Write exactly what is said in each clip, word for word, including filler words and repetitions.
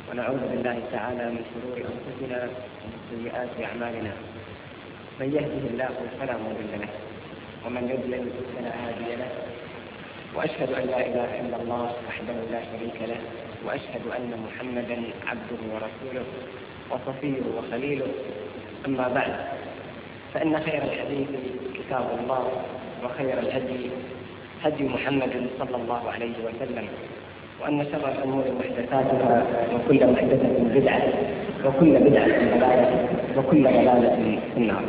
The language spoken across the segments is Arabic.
ونعوذ بالله تعالى من شرور أنفسنا ومن سيئات أعمالنا. من يهده الله فلا مضل له ومن يضلل فلا هادي له، وأشهد أن لا إله إلا الله وحده لا شريك له، وأشهد أن محمدا عبده ورسوله وصفيه وخليله. أما بعد، فإن خير الحديث كتاب الله، وخير الهدي هدي محمد صلى الله عليه وسلم، وأن شر الأمور محدثاتها، وكل محدثة بدعة، وكل بدعة ضلالة، وكل ضلالة في النار.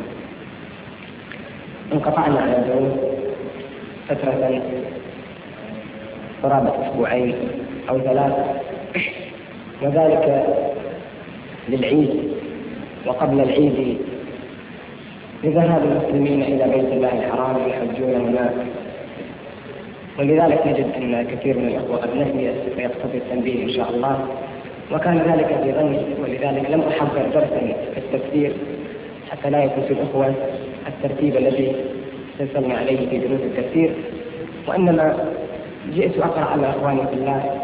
انقطعنا على الدروس فترة قرابة أسبوعين أو ثلاثة، وذلك للعيد وقبل العيد لذهاب المسلمين إلى بيت الله الحرام يحجون هناك، ولذلك نجد أن كثير من الأخوة قد نسي فيقتضي التنبيه إن شاء الله، وكان ذلك في ظني، ولذلك لم أحضر درسا في التفسير حتى لا يفوت الأخوة الترتيب الذي سلسلنا عليه في دروس التفسير، وإنما جئت أقرأ على أخواني في الله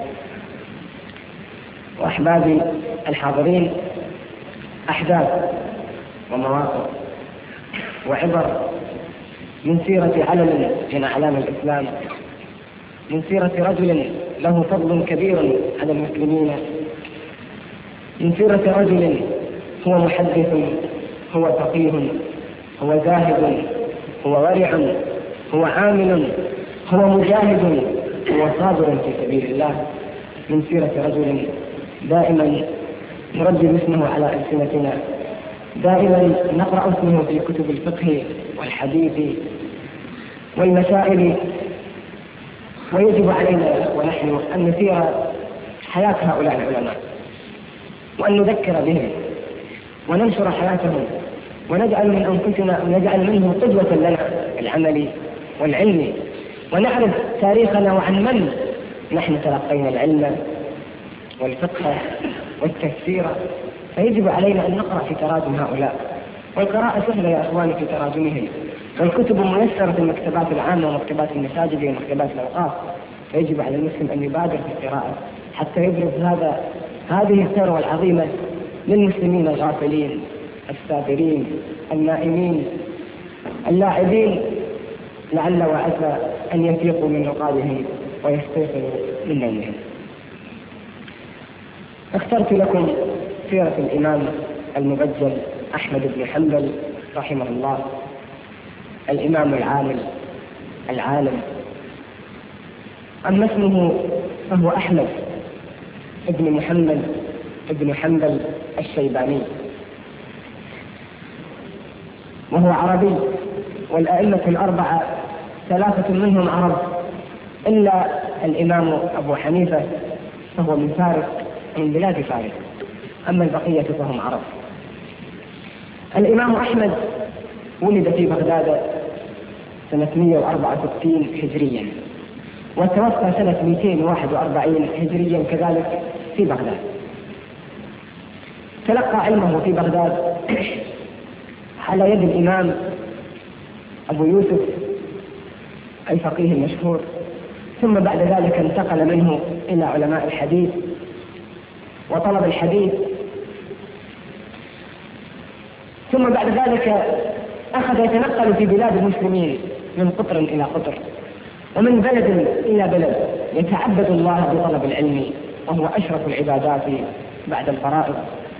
وأحبابي الحاضرين أحداث ومواقف وعبر من سيرة علم من أعلام الإسلام، من سيرة رجل له فضل كبير على المسلمين، من سيرة رجل هو محدث، هو فقيه، هو زاهد، هو ورع، هو عامل، هو مجاهد، هو صابر في سبيل الله، من سيرة رجل دائما نردد اسمه على ألسنتنا، دائما نقرأ اسمه في كتب الفقه والحديث والمسائل، ويجب علينا ونحن أن نسير حياة هؤلاء العلماء، وأن نذكر بهم وننشر حياتهم، ونجعل من أنفسنا ونجعل منهم قدوة لنا العمل والعلم، ونعرف تاريخنا وعن من نحن تلقينا العلم والفقه والتفسير. فيجب علينا أن نقرأ في تراجم هؤلاء، والقراءة سهلة يا أخواني في تراجمهم، والكتب ميسرة في المكتبات العامة ومكتبات المساجد ومكتبات الأوقاف، فيجب على المسلم أن يبادر في القراءة حتى يبرز هذا هذه الثروة العظيمة للمسلمين الغافلين السابرين النائمين اللاعبين، لعل وعسى أن يفيقوا من رقادهم ويستيقظوا من نومهم. اخترت لكم سيرة الإمام المبجل أحمد بن حنبل رحمه الله، الإمام العامل العالم. أما اسمه فهو أحمد ابن محمد ابن حنبل الشيباني، وهو عربي، والأئمة الأربعة ثلاثة منهم عرب إلا الإمام أبو حنيفة فهو من فارس، من بلاد فارس، أما البقية فهم عرب. الإمام أحمد ولد في بغداد سنة مئة وأربعة وستين هجريا، وتوفى سنة مئتين وواحد وأربعين هجريا كذلك في بغداد. تلقى علمه في بغداد على يد الإمام أبو يوسف الفقيه المشهور، ثم بعد ذلك انتقل منه إلى علماء الحديث وطلب الحديث، ثم بعد ذلك أخذ يتنقل في بلاد المسلمين من قطر إلى قطر ومن بلد إلى بلد يتعبد الله بطلب العلم، وهو أشرف العبادات بعد الفرائض.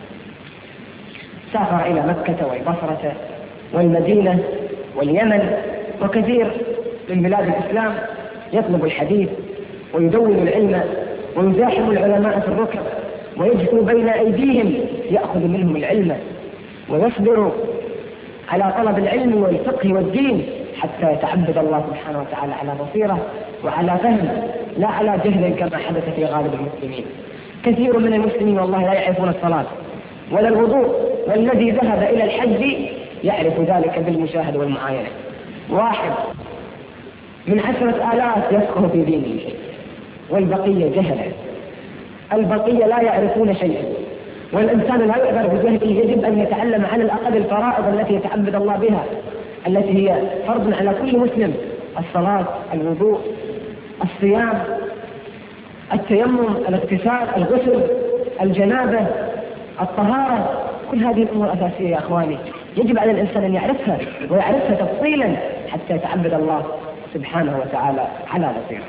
سافر إلى مكة والبصرة والمدينة واليمن وكثير من بلاد الإسلام يطلب الحديث ويدون العلم ويزاحم العلماء في الركب ويجثو بين أيديهم يأخذ منهم العلم ويصبر على طلب العلم والفقه والدين حتى يتعبد الله سبحانه وتعالى على بصيرة وعلى فهم، لا على جهل كما حدث في غالب المسلمين. كثير من المسلمين والله لا يعرفون الصلاة ولا الوضوء، والذي ذهب إلى الحج يعرف ذلك بالمشاهدة والمعاينة. واحد من عشرة آلاف يفقه في دينه، والبقية جهلة، البقية لا يعرفون شيئا. والإنسان لا يعذر بجهله، يجب أن يتعلم على الأقل الفرائض التي يتعبد الله بها، التي هي فرض على كل مسلم: الصلاة، الوضوء، الصيام، التيمم، الاغتسال، الغسل، الجنابة، الطهارة، كل هذه الأمور أساسية يا أخواني، يجب على الإنسان أن يعرفها ويعرفها تفصيلا حتى يتعبد الله سبحانه وتعالى على بصيرة.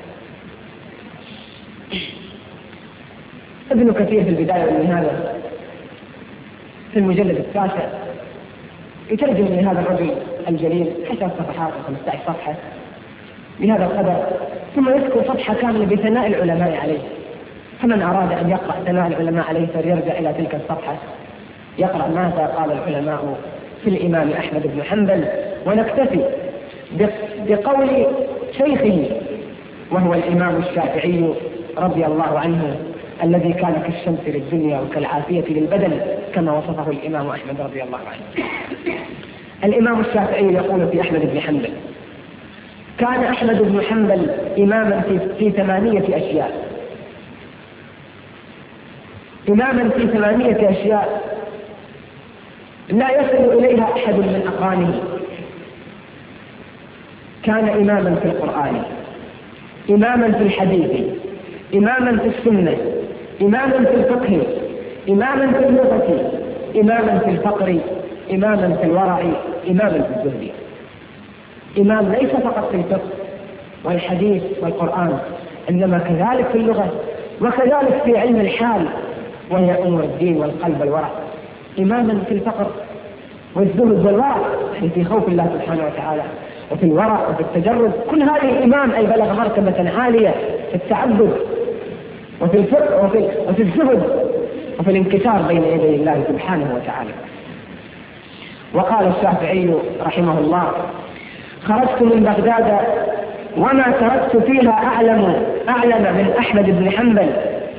ابن كثير في البداية والنهاية في المجلد التاسع يترجم لهذا الرجل الجليل عشر صفحات أو خمسة عشر صفحة بهذا القدر، ثم يذكر صفحة كاملة بثناء العلماء عليه. فمن أراد أن يقرأ ثناء العلماء عليه فليرجع إلى تلك الصفحة يقرأ ماذا قال العلماء في الإمام أحمد بن حنبل، ونكتفي بقول شيخه وهو الإمام الشافعي رضي الله عنه الذي كان كالشمس للدنيا وكالعافية للبدن كما وصفه الإمام أحمد رضي الله عنه. الإمام الشافعي يقول في أحمد بن حنبل: كان أحمد بن حنبل إماما في, في ثمانية أشياء إماما في ثمانية أشياء لا يصل إليها أحد من أقرانه. كان إماما في القرآن، إماما في الحديث، إماما في السنة، إماما في الفقه، إماما في اللغة، إماما في الفقر، إماما في الورع، إماما في الزهد. إمام ليس فقط في الفقه والحديث والقرآن، إنما كذلك في اللغة، وكذلك في علم الحال وهي أمور الدين والقلب والورع. إماما في الفقر والزهد والورع، يعني في خوف الله سبحانه وتعالى، وفي الورع وفي التجرد. كل هذه إمام أي بلغ مرتبة عالية في التعبد وفي الفقه وفي, وفي الزهد وفي الانكسار بين يدي الله سبحانه وتعالى. وقال الشافعي رحمه الله: خرجت من بغداد وما تركت فيها أعلم أعلم من أحمد بن حنبل.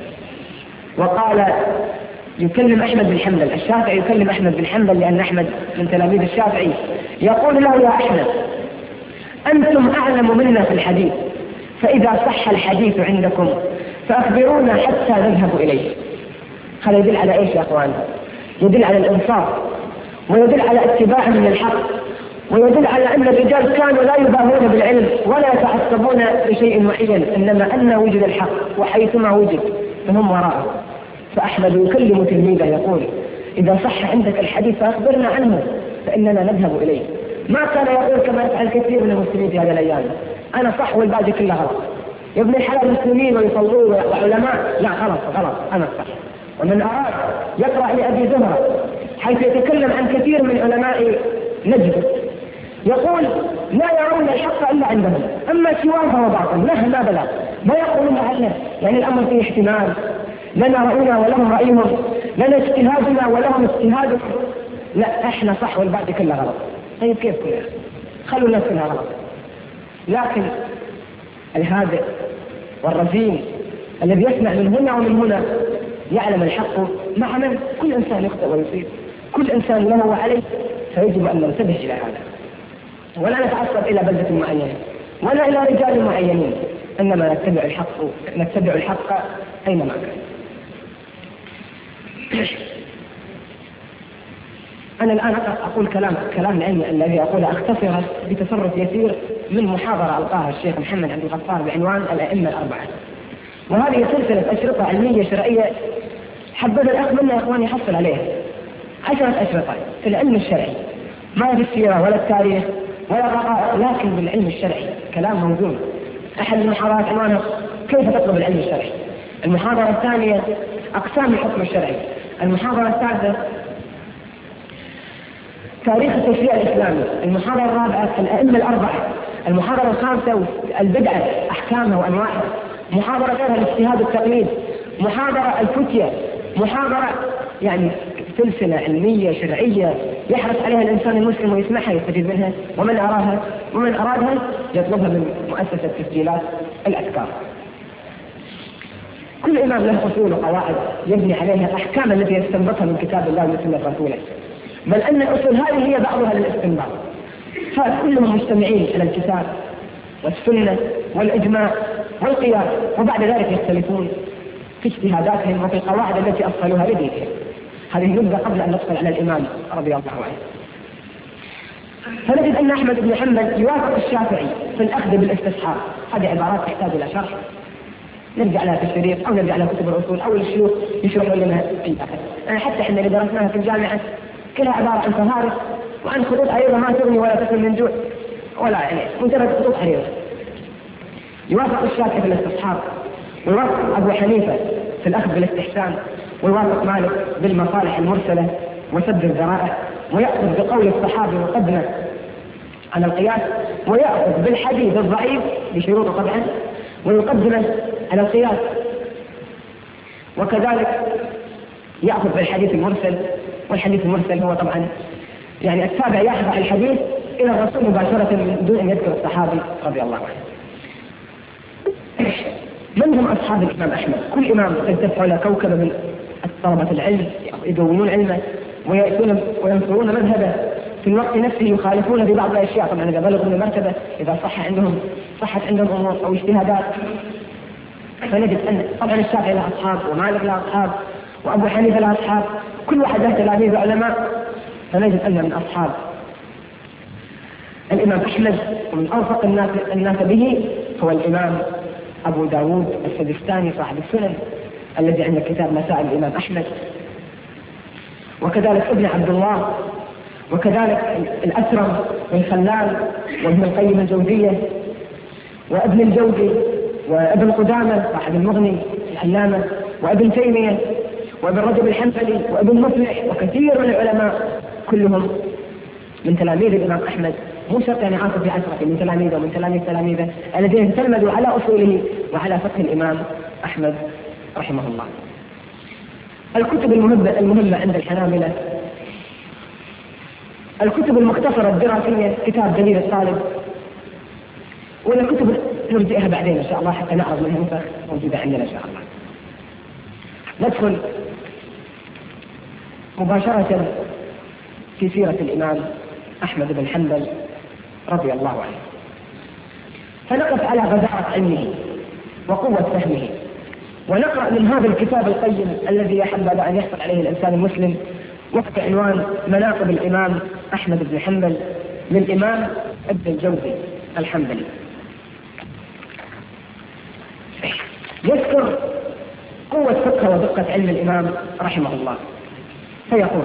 وقال يكلم أحمد بن حنبل، الشافعي يكلم أحمد بن حنبل لأن أحمد من تلاميذ الشافعي، يقول له: يا أحمد، أنتم أعلم منا في الحديث، فإذا صح الحديث عندكم فأخبرونا حتى نذهب إليه. هذا يدل على إيش يا أخوان؟ يدل على الإنصاف، ويدل على اتباع من الحق، ويدل على أن الرجال كانوا لا يباهون بالعلم ولا يتعصبون لشيء معين، إنما أن وجد الحق وحيثما وجد فهم وراءه. فأحمد يكلم تلميذه يقول: إذا صح عندك الحديث فأخبرنا عنه فإننا نذهب إليه. ما كان يقول كما يفعل كثير من المسلمين في هذه الأيام: أنا صح والباقي كله غلط. يا ابن الحلال مسلمين ويصلون وعلماء، لا غلط غلط أنا صح. ومن أراد يقرأ لأبي زهرة حيث يتكلم عن كثير من علماء نجد يقول: لا يرون الحق إلا عندهم، أما سواه فهو باطل مهما بلغ. ما يقولون عنه يعني الأمر فيه احتمال، لنا رأينا ولهم رأيهم، لنا اجتهادنا ولهم اجتهادهم، لا احنا صح والباقي كله غلط. طيب كيف كلها؟ خلوا الناس كلها غلط. لكن الهادئ والرزين الذي يسمع من هنا ومن هنا يعلم الحق مع من كل إنسان يخطئ ويصيب، كل إنسان له وعليه، فيجب أن ننتبه إلى هذا ولا نتعصب إلى بلدة معينة ولا إلى رجال معينين، إنما نتبع الحق نتبع الحق أينما كان. أنا الآن أقول كلام كلام العلمي الذي أقول أختصره بتصرف يسير من محاضرة ألقاها الشيخ محمد عبد الغفار بعنوان الأئمة الأربعة، وهذه سلسلة أشرطة علمية شرعية حبذا الأخ منا يا إخواني يحصل عليها. عشرة أشرطة في العلم الشرعي، ما في السيرة ولا التاريخ ولا الرقائق، لكن بالعلم الشرعي كلام موزون. أحد المحاضرات عنوانها كيف تطلب العلم الشرعي، المحاضرة الثانية أقسام الحكم الشرعي، المحاضرة الثالثة تاريخ التشريع الإسلامي، المحاضرة الرابعة الأئمة الأربعة، المحاضرة الخامسة البدعة أحكامها وأنواعها، محاضرة غيرها الاجتهاد والتقليد، محاضرة الفتية، محاضرة يعني سلسلة علمية شرعية يحرص عليها الإنسان المسلم ويسمعها يستفيد منها، ومن أراها ومن أرادها يطلبها من مؤسسة تسجيلات الأذكار. كل إمام له أصول وقواعد يبني عليها الأحكام التي يستنبطها من كتاب الله وسنة رسوله، بل أن الأصول هذه هي بعضها للاستنباط، فكلهم مجتمعين على الكتاب والسنة والإجماع والقياس، وبعد ذلك يختلفون في اجتهاداتهم وفي القواعد التي أصلوها لديهم. هذه نبذة قبل أن ندخل على الإمام رضي الله عنه. فنجد أن أحمد بن حنبل يوافق الشافعي في الأخذ بالاستصحاب، هذه عبارات تحتاج إلى شرح. نرجع لها في الشريط أو نرجع لها كتب الأصول أو الشيوخ يشرحوا لنا في الأخر. أنا حتى إحنا اللي درسناها في الجامعة كلها عبارة عن فهارس وعن خطوط عريضة ما تغني ولا تكن من جوع ولا يعني مجرد خطوط عريضة. يوافق الشافعي في الاستصحاب، ويوافق أبو حنيفة في الأخذ بالاستحسان، ويوافق مالك بالمصالح المرسلة وسد الذرائع، ويأخذ بقول الصحابي وقدمه على القياس، ويأخذ بالحديث الضعيف بشروطه طبعا ويقدمه على القياس، وكذلك يأخذ بالحديث المرسل، والحديث المرسل هو طبعا يعني التابع يحفظ الحديث إلى الرسول مباشرة من دون أن يذكر الصحابي رضي الله عنه. من هم أصحاب الإمام أحمد؟ كل إمام تلتف على كوكب من طلبة العلم يدونون علمه ويأتون وينصرون مذهبه، في الوقت نفسه يخالفون في بعض الأشياء. طبعا إذا بلغوا من مرتبة، إذا صح عندهم صحت عندهم أمور أو اجتهادات، فنجد أن طبعا الشافعي له أصحاب، ومالك له أصحاب، وأبو حنيفة له أصحاب، كل واحد له تلاميذ علماء. فنجد أن من أصحاب الإمام أحمد ومن أوثق الناس, الناس به هو الإمام أبو داود السجستاني صاحب السنن الذي عنده كتاب مسائل الإمام أحمد، وكذلك ابن عبد الله، وكذلك الأسرم والخلال وابن القيم الجوزية وابن الجوزي وابن قدامة صاحب المغني العلامة وابن تيمية وابن رجب الحنبلي وابن مفلح وكثير من العلماء كلهم من تلاميذ الإمام أحمد، مو شرط يعني عاصر في عصره، من تلاميذه ومن تلاميذ تلاميذه الذين تلمذوا على أصوله وعلى فقه الإمام أحمد رحمه الله. الكتب المهمة المهمة عند الحنابلة، الكتب المختصرة الدراسية كتاب دليل الطالب، ولا كتب نرجئها بعدين إن شاء الله حتى نعرض منها نسخ موجودة عندنا إن شاء الله. ندخل مباشرة في سيرة الإمام أحمد بن حنبل رضي الله عنه، فنقف على غزارة علمه وقوة فهمه، ونقرأ من هذا الكتاب القيم الذي يحبذ أن يحصل عليه الإنسان المسلم وقت عنوان مناقب الإمام أحمد بن حنبل للإمام ابن الجوزي الحنبلي. يذكر قوة فقه ودقة علم الإمام رحمه الله، فيقول: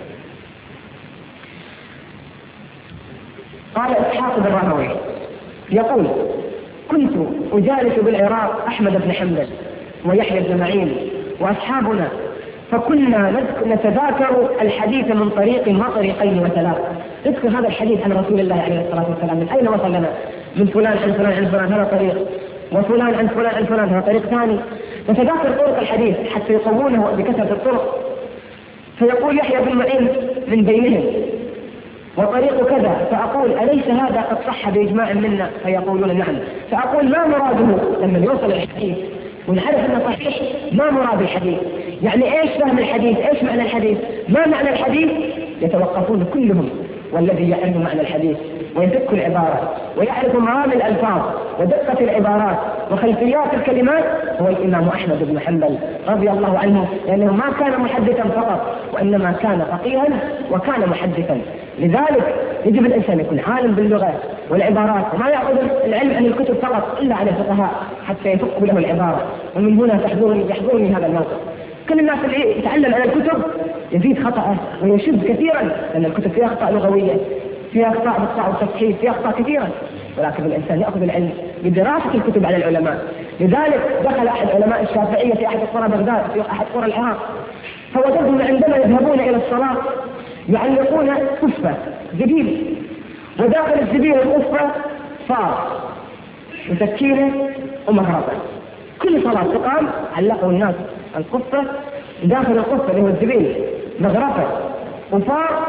قال إسحاق بن راهويه يقول: كنت أجالس بالعراق أحمد بن حنبل ويحيى بن معين وأصحابنا، فكنا نتذاكر الحديث من طريق وطريقين وثلاث. نذكر هذا الحديث عن رسول الله عليه الصلاة والسلام من أين وصل لنا، من فلان عن فلان عن فلان هذا طريق، وفلان عن فلان عن فلان هذا طريق ثاني. نتذاكر طرق الحديث حتى يقوونه بكثرة الطرق. فيقول يحيى بن معين من بينهم: وطريق كذا، فأقول: أليس هذا قد صح بإجماع منا؟ فيقولون: نعم. فأقول: ما مراده لما يوصل الحديث ونعرف أنه صحيح؟ ما مراد الحديث؟ يعني إيش فهم الحديث؟ إيش معنى الحديث؟ ما معنى الحديث؟ يتوقفون كلهم، والذي يعرف معنى الحديث ويدق العبارة ويعرف مرام الألفاظ ودقة العبارات وخلفيات الكلمات هو الإمام أحمد بن حنبل رضي الله عنه، لأنه ما كان محدثا فقط، وإنما كان فقيها وكان محدثا. لذلك يجب الإنسان يكون عالم باللغة والعبارات، وما يأخذ العلم عن الكتب فقط إلا عن الفقهاء حتى يفق له العبارة. ومن هنا تحضرني يحضرني هذا الموقف. كل الناس اللي يتعلم عن الكتب يزيد خطأه ويشد كثيرا، لأن الكتب فيها أخطاء لغوية، فيها أخطاء بالصعب والتصحيح، فيها أخطاء كثيرا، ولكن الإنسان يأخذ العلم بدراسة الكتب على العلماء. لذلك دخل أحد علماء الشافعية في أحد قرى بغداد في أحد قرى العراق، فوجدهم عندما يذهبون إلى الصلاة يعلقون كفة زبيب، وداخل الزبيب الكفة صار وسكينة ومهربة. كل صلاة تقام علقوا الناس الكفة، داخل الكفة اللي هو الزبيب مغرفة وفار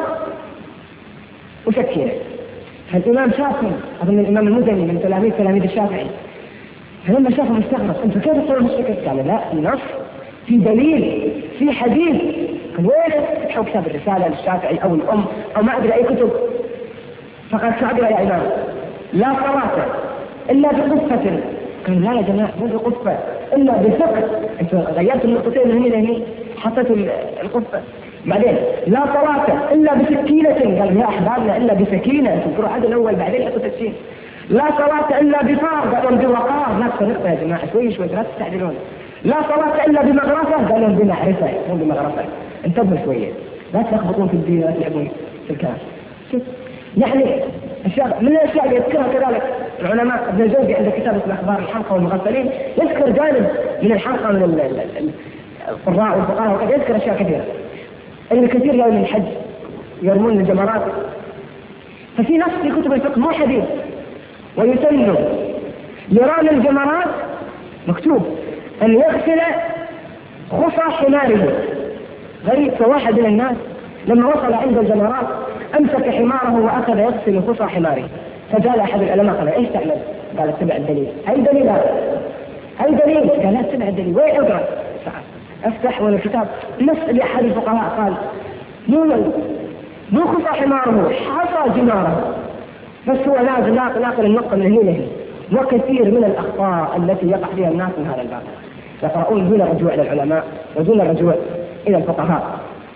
وسكينة. فالإمام شافهم، أظن الإمام المزني من تلاميذ تلاميذ الشافعي، فلما شافهم استغرب: أنتم كيف تقولون الشكل؟ قال: لا، في نص، في دليل، في حديث. قال: وين؟ فتحوا كتاب الرسالة للشافعي أو الأم أو ما أدري أي كتب، فقال: شعبنا يا إمام لا صلاة إلا بقفة. قال: لا يا جماعة، مو بقفة إلا بفقه. أنتم غيرتوا النقطتين من هنا هنا، حطيتوا القفة. بعدين لا صلاة إلا بسكينة. قال: يا أحبابنا إلا بسكينة. تذكروا هذا الأول بعدين حطوا تسكين. لا صلاة إلا بفار، قالوا بوقار، نفس النقطة يا جماعة، شوي شوي لا تستعجلون. لا صلاة إلا بمغرفة، قالوا بمعرفة، مو بمغرفة. انتبهوا شوية، لا تلخبطون في الدين، لا تلعبون في الكلام. يعني من الأشياء اللي يذكرها كذلك العلماء، ابن الجوزي عند كتاب اسمه أخبار الحلقة والمغفلين يذكر جانب من الحلقة من القراء والفقهاء وقد يذكر أشياء كثيرة. إن كثير يوم الحج يرمون الجمرات، ففي نص في كتب الفقه مو حديث ويسن لرامي الجمرات مكتوب أن يغسل خصى حماره. غريب، فواحد من الناس لما وصل عند الجمرات أمسك حماره وأخذ يغسل خصى حماره، فجاء أحد العلماء قال إيش تعمل؟ قال اتبع الدليل. أي دليل هذا؟ أي دليل؟ قال اتبع الدليل. وين اقرأ؟ افتح ولا الكتاب نفس اللي أحد الفقهاء قال مو مو خصى حماره، حصى جماره. بس هو لازم ناقل النقطة من هنا لهنا. وكثير من الأخطاء التي يقع فيها الناس من هذا الباب يقرؤون دون الرجوع إلى العلماء ودون الرجوع إلى الفقهاء.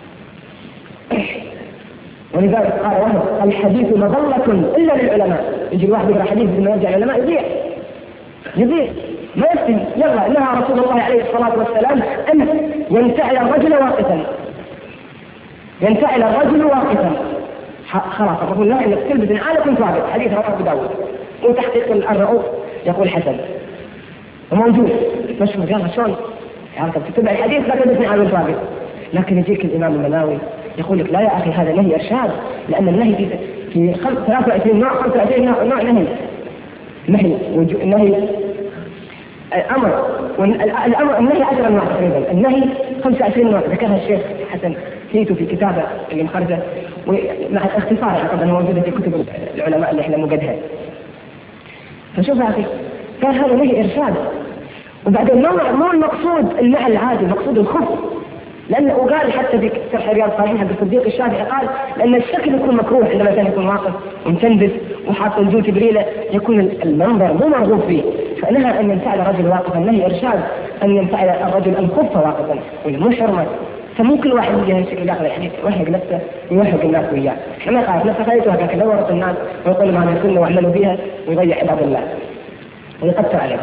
ولذلك قال وهب الحديث مظلة إلا للعلماء. يجي الواحد يقرأ حديث ثم يرجع العلماء يضيع يضيع ما يفتن. يلا نهى رسول الله عليه الصلاة والسلام أن ينفعل الرجل واقفا، ينفعل الرجل واقفا. خلاص الرسول لا انك تلبس العالة كنت واقف، حديث رواه ابو داود وتحقيق الرؤوف يقول حسن وموجود مشهور. يلا شلون يعني تتبع الحديث لا تلبس العالة كنت واقف؟ لكن يجيك الامام المناوي يقول لك لا يا اخي هذا نهي ارشاد، لان النهي في في ثلاثة وعشرين نوع خمسة وعشرين نوع نوع نهي نهي نهي الامر والامر النهي عشر انواع تقريبا، النهي خمسة وعشرين نوع ذكرها الشيخ حسن كيتو في كتابه اللي مخرجه ومع الاختصار اعتقد انها موجوده في كتب العلماء اللي احنا موجدها. فشوف يا اخي قال هذا نهي ارشاد، وبعدين مو المقصود النهي العادي، مقصود الخف، لانه قال حتى في شرح رياض الصالحين عند الصديق الشافعي قال لان الشكل يكون مكروه عندما كان يكون واقف ومتندس وحاط الجو تبريله يكون المنظر مو مرغوب فيه، فنهى ان ينفعل الرجل واقفا. النهي ارشاد ان ينفعل الرجل الخف واقفا ومو حرمه. فمو كل واحد يجي هالشكل داخل الحديث يوهق نفسه ويوهق الناس وياه. احنا ما قاعد نفسه خليته هكذا يدورط الناس ويقول ما هذه سنه واعملوا بها ويضيع عباد الله ويقطع عليهم.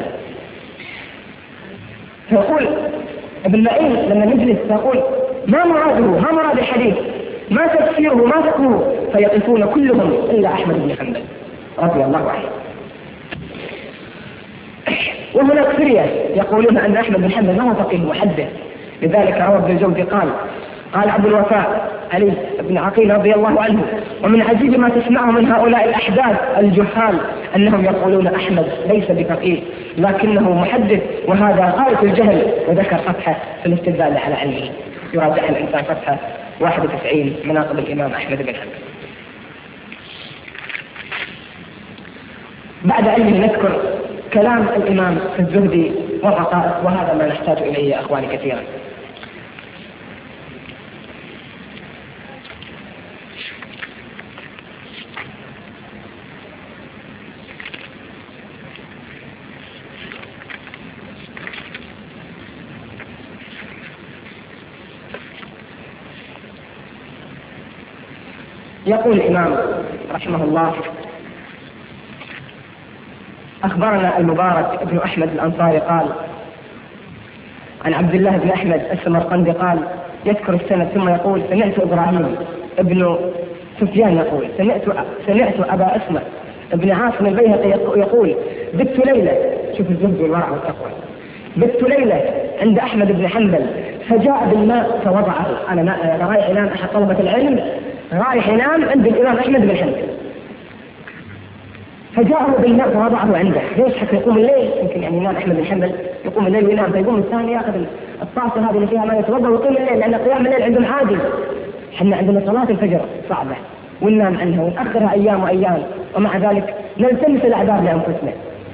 فيقول ابن معين لما نجلس يقول ما مراده ما مراد الحديث ما تفسيره ما فقهه، فيقفون كلهم الا احمد بن حنبل رضي الله عنه. وهناك فرية يقولون ان احمد بن حنبل ما هو فقيه محدث، لذلك روى ابن الجوزي قال قال ابو الوفاء علي بن عقيل رضي الله عنه ومن عجيب ما تسمعه من هؤلاء الاحداث الجهال انهم يقولون احمد ليس بفقيه لكنه محدث، وهذا غاية الجهل. وذكر صفحة في الاستدلال على علمه، يراجع الانسان صفحة واحد وتسعين مناقب الامام احمد بن حنبل. بعد علمه نذكر كلام الامام الزهدي والرقائق، وهذا ما نحتاج اليه يا اخواني كثيرا. يقول الإمام رحمه الله أخبرنا المبارك ابن أحمد الأنصاري قال عن عبد الله بن أحمد السمرقندي قال يذكر السنة ثم يقول سمعت إبراهيم ابن سفيان يقول سمعت سمعت أبا أسمة ابن عاصم البيهقي يقول بت ليلة، شوف الزهد والورع والتقوى، بت ليلة عند أحمد بن حنبل فجاء بالماء فوضعه. أنا رايح ينام أحد طلبة العلم رايح ينام عند الإمام أحمد بن حنبل فجاءه بالماء فوضعه عنده. ليش؟ حتى يقوم الليل، يمكن يعني ينام أحمد بن حنبل يقوم الليل وينام، فيقوم الثاني يأخذ الطاسة هذه اللي فيها ما يتوضأ ويقوم الليل، لأن قيام الليل عندهم عادي. احنا عندنا صلاة الفجر صعبة وننام عنها ونأخرها أيام وأيام، ومع ذلك نلتمس الأعذار لأنفسنا.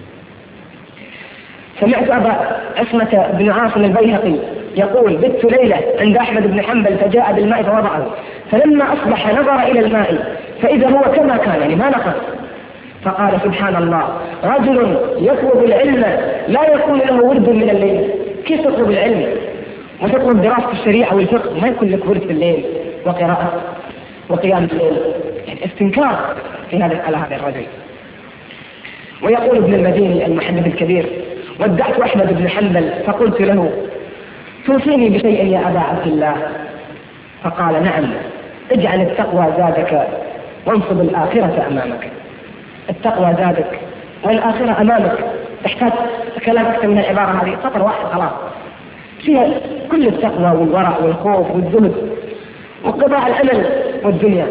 سمعت أبا أسمة بن عاصم البيهقي يقول بت ليلة عند أحمد بن حنبل فجاء بالماء فوضعه، فلما أصبح نظر إلى الماء فإذا هو كما كان يعني ما نقص، فقال سبحان الله رجل يطلب العلم لا يكون له ورد من الليل. كيف تطلب العلم وتطلب دراسة الشريعة والفقه ما يكون لك ورد في الليل وقراءة وقيام الليل؟ يعني استنكار في هذا على هذا الرجل. ويقول ابن المديني المحدث الكبير: ودعت أحمد بن حنبل فقلت له: توصيني بشيء يا أبا عبد الله؟ فقال: نعم، اجعل التقوى زادك وانصب الآخرة أمامك. التقوى زادك والآخرة أمامك. تحتاج كلام أكثر من العبارة هذه، سطر واحد خلاص فيها كل التقوى والورع والخوف والزهد وقضاء الأمل والدنيا.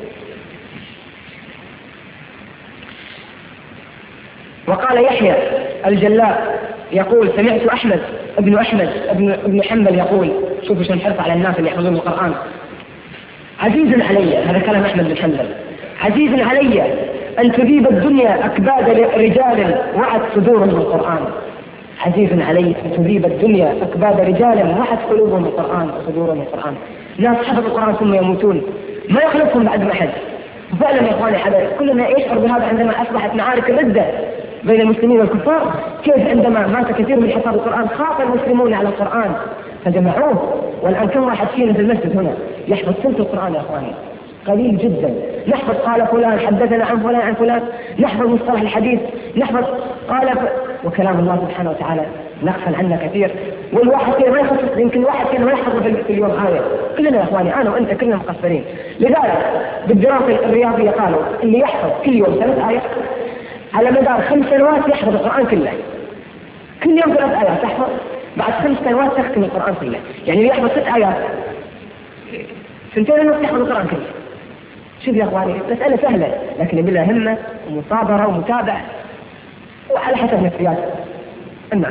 وقال يحيى الجلاء يقول: سمعت أحمد ابن أحمد ابن, ابن حنبل يقول، شوفوا شو الحرص على الناس اللي يحفظون القرآن: عزيز علي، هذا كلام أحمد بن حنبل، عزيز علي أن تذيب الدنيا أكباد رجال وعت صدورهم بالقرآن. عزيز علي أن تذيب الدنيا أكباد رجال وعت قلوبهم بالقرآن وصدورهم بالقرآن. ناس حفظوا القرآن ثم يموتون ما يخلفهم بعد أحد. فعلا يا إخواني حبايبي، كلنا يشعر بهذا عندما أصبحت معارك الردة بين المسلمين والكفار، كيف عندما مات كثير من حفاظ القرآن خاف المسلمون على القرآن فجمعوه. والآن كم واحد فينا في المسجد هنا يحفظ ثلث القرآن يا إخواني؟ قليل جدا. نحفظ قال فلان حدثنا عن فلان عن فلان، نحفظ مصطلح الحديث، نحفظ قال ف... وكلام الله سبحانه وتعالى نغفل عنا كثير. والواحد فينا ما يخصص، يمكن واحد فينا ما يحفظ في اليوم آية. كلنا يا إخواني، أنا وأنت كلنا مقصرين. لذلك بالدراسة الرياضية قالوا اللي يحفظ كل يوم ثلاث آيات على مدار خمس سنوات يحفظ القرآن كله. كل يوم ثلاث آيات تحفظ، بعد خمس سنوات تختم القرآن كله. يعني اللي يحفظ ست آيات سنتين ونص يحفظ القرآن كله. شوف يا اخواني، مسألة سهلة لكن بلا همة ومصابرة ومتابعة وعلى حسب نفسيات الناس.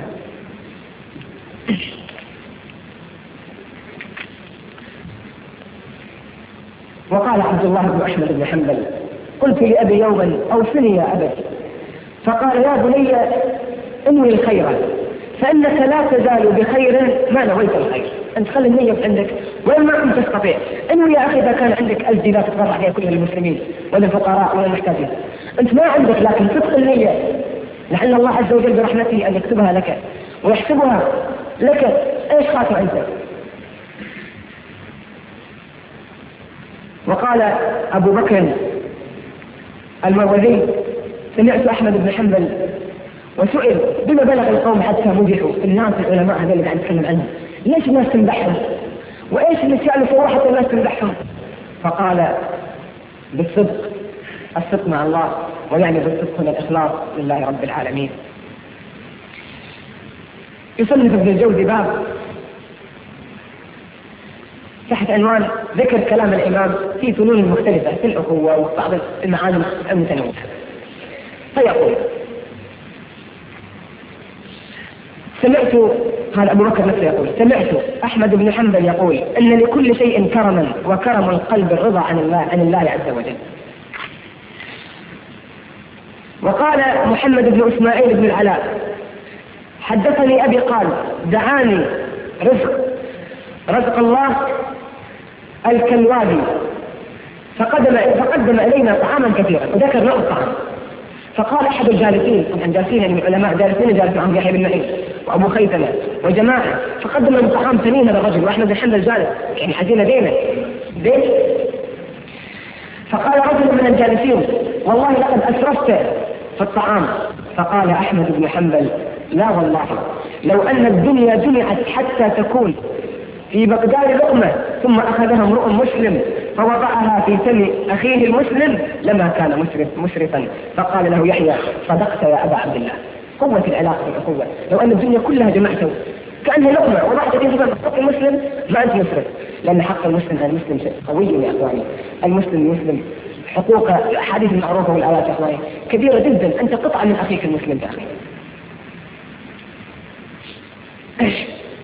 وقال عبد الله بن أحمد بن حنبل: قلت لأبي يوما: أوصني يا أبت. فقال: يا بني انوي الخير فإنك لا تزال بخير ما نويت الخير. أنت خلي النية عندك وين ما كنت تستطيع. انوي يا أخي إذا كان عندك ألف دينار تتبرع فيها كل المسلمين ولا الفقراء ولا المحتاجين. أنت ما عندك، لكن صدق النية لعل الله عز وجل برحمته أن يكتبها لك ويحسبها لك. إيش خاطر أنت؟ وقال أبو بكر المروزي: سمعت أحمد بن حنبل وسئل بما بلغ القوم حتى مدحوا. الناس العلماء هذول اللي قاعد نتكلم عنهم ليش الناس تمدحهم؟ وايش اللي كانوا يسووا حتى الناس تمدحهم؟ فقال: بالصدق، الصدق مع الله، ويعني بالصدق من الإخلاص لله رب العالمين. يصنف ابن الجوزي باب تحت عنوان ذكر كلام الإمام في فنون مختلفة في الأخوة وبعض المعاني المتنوعة. فيقول: سمعت، هذا أبو بكر نفسه يقول: سمعت أحمد بن حنبل يقول أن لكل شيء كرما، وكرم القلب الرضا عن الله عن الله عز وجل. وقال محمد بن إسماعيل بن العلاء: حدثني أبي قال: دعاني رزق رزق الله الكلوابي فقدم فقدم إلينا طعاما كثيرا، وذكر نوع الطعام. فقال أحد الجالسين، طبعا جالسين يعني من علماء جالسين جالس معهم يحيى بن معين وأبو خيثمة وجماعة، فقدم لهم طعام ثمين هذا الرجل، وأحمد بن حنبل جالس يعني حزين دينه دين. فقال رجل من الجالسين: والله لقد أسرفت في الطعام. فقال أحمد بن حنبل: لا والله، لو أن الدنيا جمعت حتى تكون في مقدار لقمة ثم أخذها امرؤ مسلم فوضعها في فم أخيه المسلم لما كان مسرف مسرفا. فقال له يحيى: صدقت يا أبا عبد الله. قوة العلاقة بالأخوة، لو أن الدنيا كلها جمعته كأنها لقمة وضعت في فم حق المسلم ما أنت مسرف، لأن حق المسلم على المسلم شيء قوي يا أخواني. المسلم المسلم حقوق حديث المعروفة والآيات يا أخواني كبيرة جدا. أنت قطعة من أخيك المسلم يا أخي. إيش؟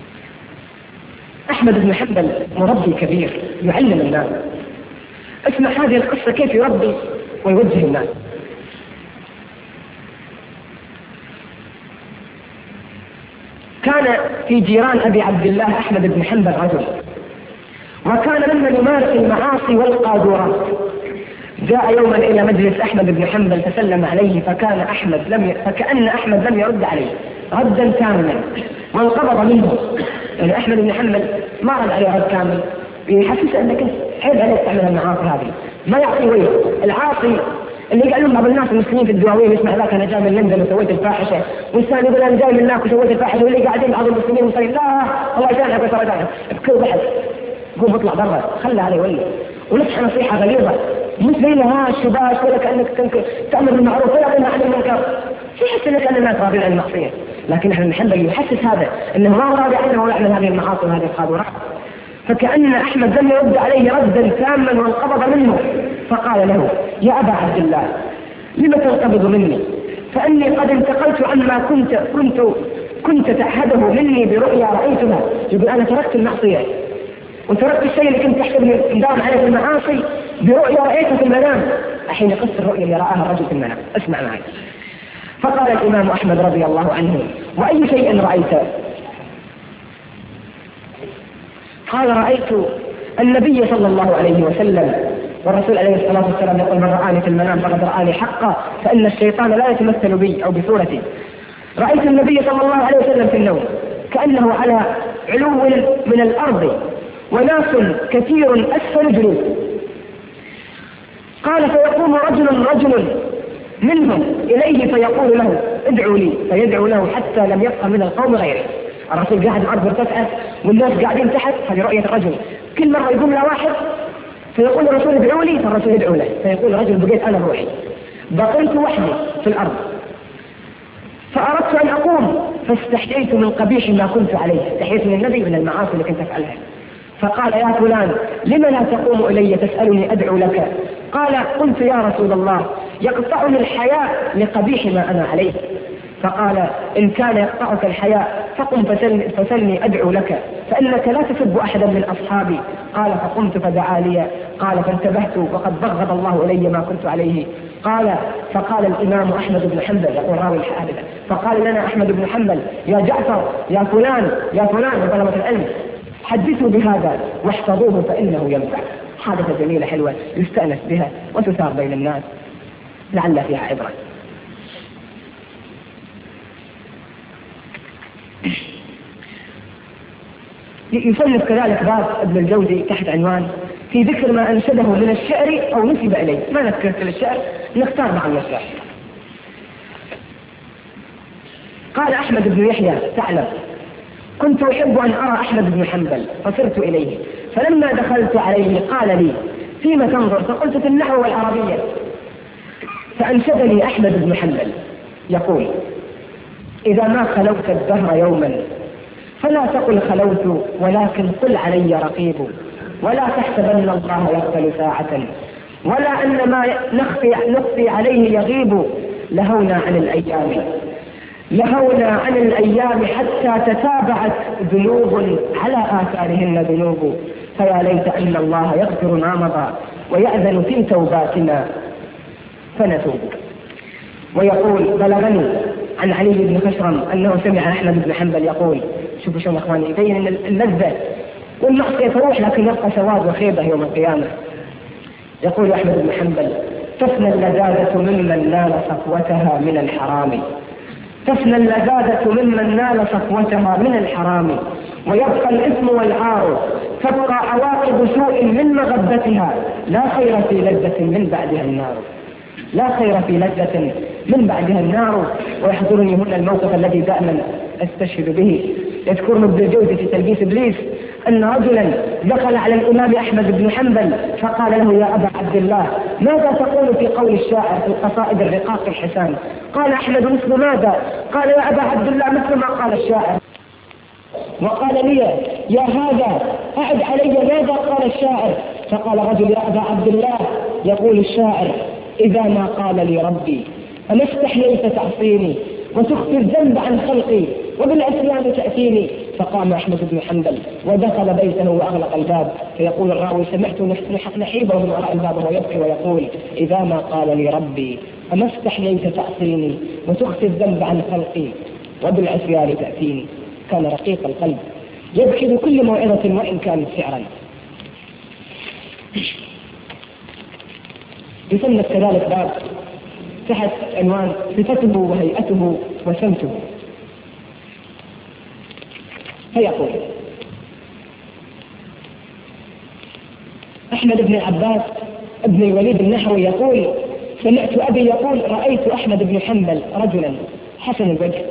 أحمد بن حنبل مربي كبير يعلم الناس. اسمع هذه القصة كيف يربي ويوجه الناس. كان في جيران أبي عبد الله أحمد بن حنبل رجل، وكان ممن يمارس المعاصي والقاذورات. جاء يوما إلى مجلس أحمد بن حنبل فسلم عليه، فكان أحمد لم ي... فكأن أحمد لم يرد عليه ردا كاملا، وانقبض منه. يعني أحمد بن حنبل ما رد عليه رد كامل، يحسس أنك عيب عليك تعمل المعاصي هذه، ما يعطي وجه. العاصي اللي قال لهم بعض الناس المسلمين في الدواوين يسمع ذاك انا جاي من لندن وسويت الفاحشه، والثاني يقول انا جاي من هناك وسويت الفاحشه، واللي قاعدين بعض المسلمين وصير لا الله يسامحك وترى جاي بكل بحث قوم اطلع برا خلى هذا يولي. ونصح نصيحه غليظه مش زي ها الشباش ولا كانك تامر بالمعروف ولا تنهى عن المنكر، يحس انك ان الناس راضين عن المعصيه، لكن احنا نحب يحسس هذا انه ما هو راضي عنه ويعمل هذه المعاصي وهذه الخاطرات. فكأن أحمد لم يرد عليه ردا تاما وانقبض منه، فقال له يا أبا عبد الله لم تنقبض مني؟ فأني قد انتقلت عما كنت كنت كنت تعهده مني برؤيا رأيتها. يقول أنا تركت المعصية وتركت الشيء اللي كنت تحسبني مدام عليه في المعاصي برؤيا رأيتها في المنام. الحين قص الرؤيا اللي رآها الرجل في المنام، اسمع معي. فقال الإمام أحمد رضي الله عنه وأي شيء رأيت؟ قال رأيت النبي صلى الله عليه وسلم، والرسول عليه الصلاة والسلام يقول من رآني في المنام فقد رآني حقا، فإن الشيطان لا يتمثل بي أو بصورتي. رأيت النبي صلى الله عليه وسلم في النوم كأنه على علو من الأرض وناس كثير أسفل جلوس. قال فيقوم رجل رجل منهم إليه فيقول له ادعوا لي، فيدعو له حتى لم يبقى من القوم غيره. الرسول قاعد الأرض مرتفعة والناس قاعدين تحت، هذه رؤية الرجل. كل مرة يقوم له واحد فيقول الرسول ادعوا لي، فالرسول يدعو له، فيقول الرجل بقيت أنا بروحي بقيت وحدي في الأرض، فأردت أن أقوم فاستحييت من قبيح ما كنت عليه، استحييت من النبي من المعاصي اللي كنت أفعلها. فقال يا فلان لم لا تقوم إلي تسألني أدعو لك؟ قال قلت يا رسول الله يقطعني الحياء لقبيح ما أنا عليه. فقال إن كان يقطعك الحياء فقم فسلني, فسلني أدعو لك فإنك لا تسب أحدا من أصحابي. قال فقمت فدعا لي. قال فانتبهت وقد بغض الله إلي ما كنت عليه. قال فقال الإمام أحمد بن حنبل يقول راوي الحادثة، فقال لنا أحمد بن حنبل يا جعفر يا فلان يا فلان من طلبة العلم حدثوا بهذا واحفظوه فإنه ينفع. حادثة جميلة حلوة يستأنس بها وتثار بين الناس لعل فيها عبرة. يصنف كذلك باب ابن الجوزي تحت عنوان في ذكر ما أنشده من الشعر أو نسب إليه. ما نذكر كل الشعر، نختار بعض الشعر. قال أحمد بن يحيى ثعلب كنت أحب أن أرى أحمد بن حنبل فصرت إليه، فلما دخلت عليه قال لي فيما تنظر؟ فقلت في النحو والعربية. فأنشدني أحمد بن حنبل يقول إذا ما خلوت الدهر يوما فلا تقل خلوت ولكن قل علي رقيب، ولا تحسبن الله يغفل ساعة ولا أن ما نخفي, نخفي عليه يغيب. لهونا عن الأيام لهونا عن الأيام حتى تتابعت ذنوب على آثارهن ذنوب، فيا ليت أن الله يغفر ما مضى ويأذن في توباتنا فنتوب. ويقول بلغني عن علي بن خشرم أنه سمع أحمد بن حنبل يقول، شوفوا شو أخواني، يبين أن اللذة والمعصية تروح لكن يبقى سواد وخيبة يوم القيامة. يقول أحمد بن حنبل تفنى اللذاذة ممن نال صفوتها من الحرام، تفنى اللذاذة ممن نال صفوتها من الحرام، ويبقى الإثم والعار، تبقى عواقب سوء من مغبتها، لا خير في لذة من بعدها النار، لا خير في لذة من بعدها النار. ويحضرني هنا الموقف الذي دائما استشهد به، يذكرني ابن الجوزي في تلبيس إبليس أن رجلا دخل على الإمام أحمد بن حنبل فقال له يا أبا عبد الله ماذا تقول في قول الشاعر في القصائد الرقاق الحسان؟ قال أحمد مثل ماذا؟ قال يا أبا عبد الله مثل ما قال الشاعر. وقال لي يا هذا أعد علي ماذا قال الشاعر؟ فقال رجل يا أبا عبد الله يقول الشاعر إذا ما قال لي ربي أما استحييت تعصيني وتخفي الذنب عن خلقي وبالعصيان تأتيني. فقام أحمد بن حنبل ودخل بيته وأغلق الباب. فيقول الراوي سمعت نحيبه من وراء الباب وهو يبكي ويقول إذا ما قال لي ربي أما استحييت تعصيني وتخفي الذنب عن خلقي وبالعصيان تأتيني. كان رقيق القلب يبكي بكل موعظة وإن كانت شعرا. يسمى كذلك باب تحت عنوان صفته وهيئته وسمته. فيقول أحمد بن عباس ابن الوليد النحوي يقول سمعت أبي يقول رأيت أحمد بن حنبل رجلا حسن الوجه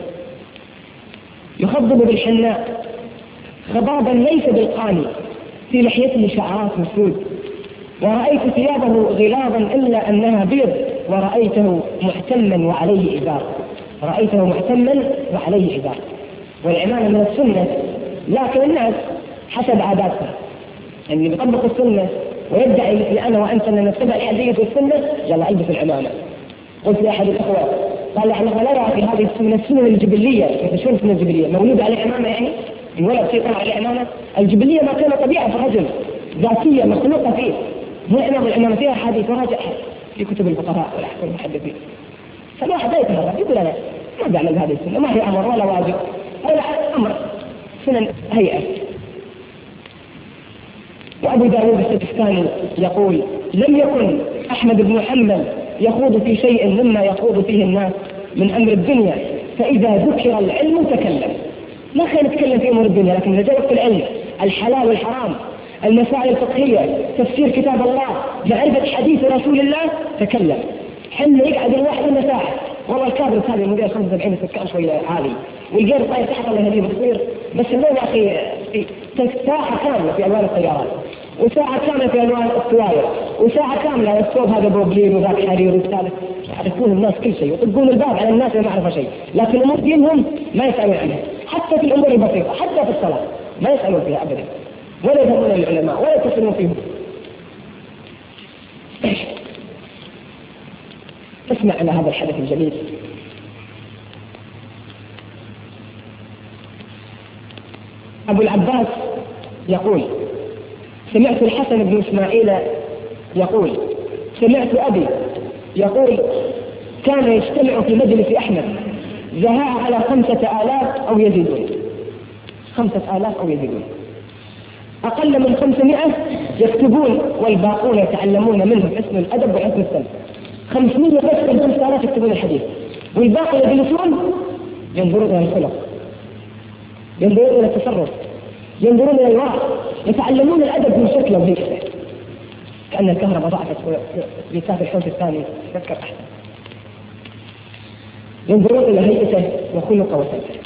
يخضب بالحناء خضابا ليس بالقاني، في لحيته شعرات مسود، ورأيت ثيابه غلاظا إلا أنها بيض، ورأيته محتما وعليه إزار. رأيته محتما وعليه إزار. والعمامة من السنة، لكن الناس حسب عاداتهم، يعني اللي بيطبق السنة ويدعي مثل أنا وأنت أن نتبع الحديث والسنة يلا ألبس العمامة. قلت لأحد الأخوة قال يعني لا نرى في هذه السنة السنة الجبلية. مثل شو السنة الجبلية؟ مولود على العمامة، يعني الولد في طلع على العمامة. الجبلية ما كان طبيعة في الرجل، ذاتية مخلوقة فيه. هو العمامة العمامة فيها حديث وراجع في كتب الفقهاء والأحكام المحدثين. فالواحد لا يتهرب يقول أنا ما بعمل هذه السنة، ما هي أمر ولا واجب ولا أمر، سنن هيئة. وأبو داود السجستاني يقول لم يكن أحمد بن حنبل يخوض في شيء مما يخوض فيه الناس من أمر الدنيا، فإذا ذكر العلم تكلم. ما خلينا نتكلم في أمور الدنيا، لكن إذا جاء في العلم الحلال والحرام، المسائل الفقهية، تفسير كتاب الله، معرفة حديث رسول الله، تكلم. حنا يقعد الواحد لنا ساعة، والله الكابر هذه مدير خمسة وسبعين سكان شوية عالي، والجير طاير تحت الله يهديه بتصير، بس الليل يا أخي ساعة كاملة في ألوان الطيارات، وساعة كاملة في ألوان السواير، وساعة كاملة الثوب هذا بوبلين وذاك حرير والثالث. يعرفون الناس كل شيء ويطقون الباب على الناس ما يعرفوا شيء، لكن أمور دينهم ما يسألون عنها، حتى في الأمور البسيطة، حتى في الصلاة ما يسألون فيها أبدا، ولا يفهمون العلماء ولا يتصلون فيهم. اسمع على هذا الحدث الجليل. أبو العباس يقول سمعت الحسن بن إسماعيل يقول سمعت أبي يقول كان يجتمع في مجلس أحمد زهاء على خمسة آلاف أو يزيدون، خمسة آلاف أو يزيدون، أقل من خمسمائة يكتبون والباقون يتعلمون منهم حسن الأدب وحسن السمع. خمسمائة بس من خمسة آلاف يكتبون الحديث، والباقي يجلسون ينظرون إلى الخلق، ينظرون إلى التصرف، ينظرون إلى الوعظ، يتعلمون الأدب من شكله وهيئته. كأن الكهرباء ضعفت في كاف الحوت الثاني تذكر أحسن. ينظرون إلى هيئته وخلقه وسمته.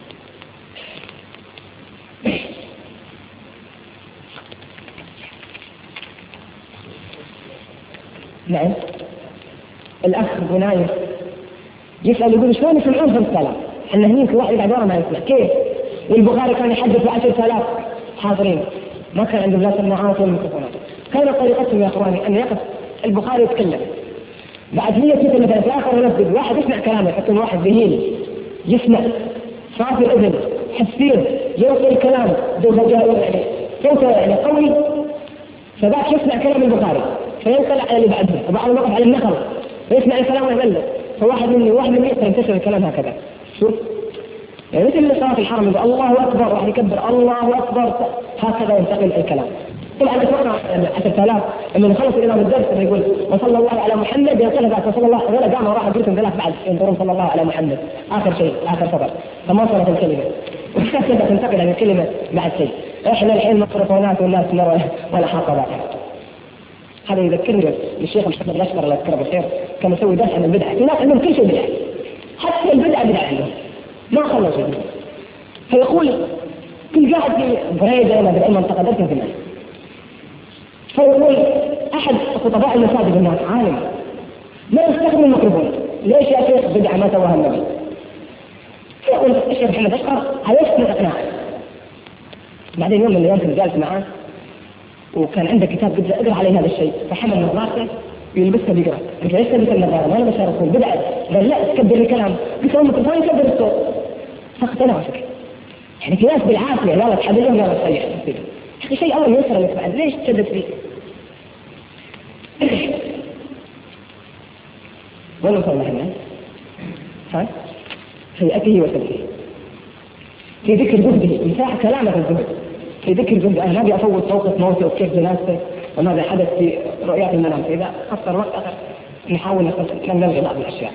نعم. الأخ بنايف يسأل يقول شلون يسمعون خمسة آلاف؟ احنا هنين كل واحد يقعد ورا ما يسمع كيف؟ والبخاري كان يحدث بعشرة آلاف حاضرين، ما كان عندهم لا سماعات ولا ميكروفونات. كانت طريقتهم يا اخواني ان يقف البخاري يتكلم، بعد مية مثل مثلا في اخر ينفذ واحد يسمع كلامه، يحط واحد ذهين يسمع صافي الاذن حسين يوصل الكلام يعني صوته يعني قوي، فذاك يسمع كلام البخاري فينقل على اللي بعده، وبعض الوقت على النقل فيسمع الكلام ويبلغ، فواحد مني واحد مني ينتشر الكلام هكذا. شوف يعني مثل اللي صار في الحرم يقول الله اكبر راح يكبر الله اكبر، هكذا ينتقل الكلام. طبعا اتوقع عشرة آلاف لما خلص الامام الدرس يقول وصلى الله على محمد، ينقل بعد وصلى الله ولا قام وراح قلتهم ثلاث بعد ينظرون صلى الله على محمد اخر شيء اخر سطر، فما صارت الكلمه وكذا تنتقل عن الكلمه بعد شيء. احنا الحين ميكروفونات والناس مره ولا حاطه بعدها. هذا يذكرني الشيخ محمد الاشقر الله يذكره بالخير كان يسوي درس عن البدع، في ناس عندهم كل شيء بدع، حتى البدع بدع عندهم ما خلصوا. فيقول كل قاعد في بريدة أنا بالعلم منطقة درسا في الناس، فيقول أحد خطباء المساجد الناس عالم ما يستخدم الميكروفون، ليش يا شيخ بدعة ما سواها النبي؟ فيقول الشيخ محمد أشقر هل يستطيع إقناعه؟ بعدين يوم من الأيام كنت جالس معاه وكان عنده كتاب قد اقرأ عليه هذا الشيء، فحمل نظارته ويلبسها بيقرأ. قلت ليش تلبس النظارة؟ ما أنا بشاركون بدعة. قال لا تكبر الكلام. قلت له الميكروفون يكبر الصوت. فاقتنع فكرة. يعني في ناس بالعافية لا تحدثهم لا تصيح. أخي شيء أمر يسر لك بعد ليش تشدد فيه؟ وين وصلنا احنا؟ ها؟ هيئته وسلكه. في ذكر جهده، مساحة كلامه في الجهد. في ذكر جهده، أنا ما أبي أفوت موقف موته وكيف جنازته وماذا حدث في رؤيات المنام، فإذا أكثر وقت أخر نحاول نلغي بعض الأشياء.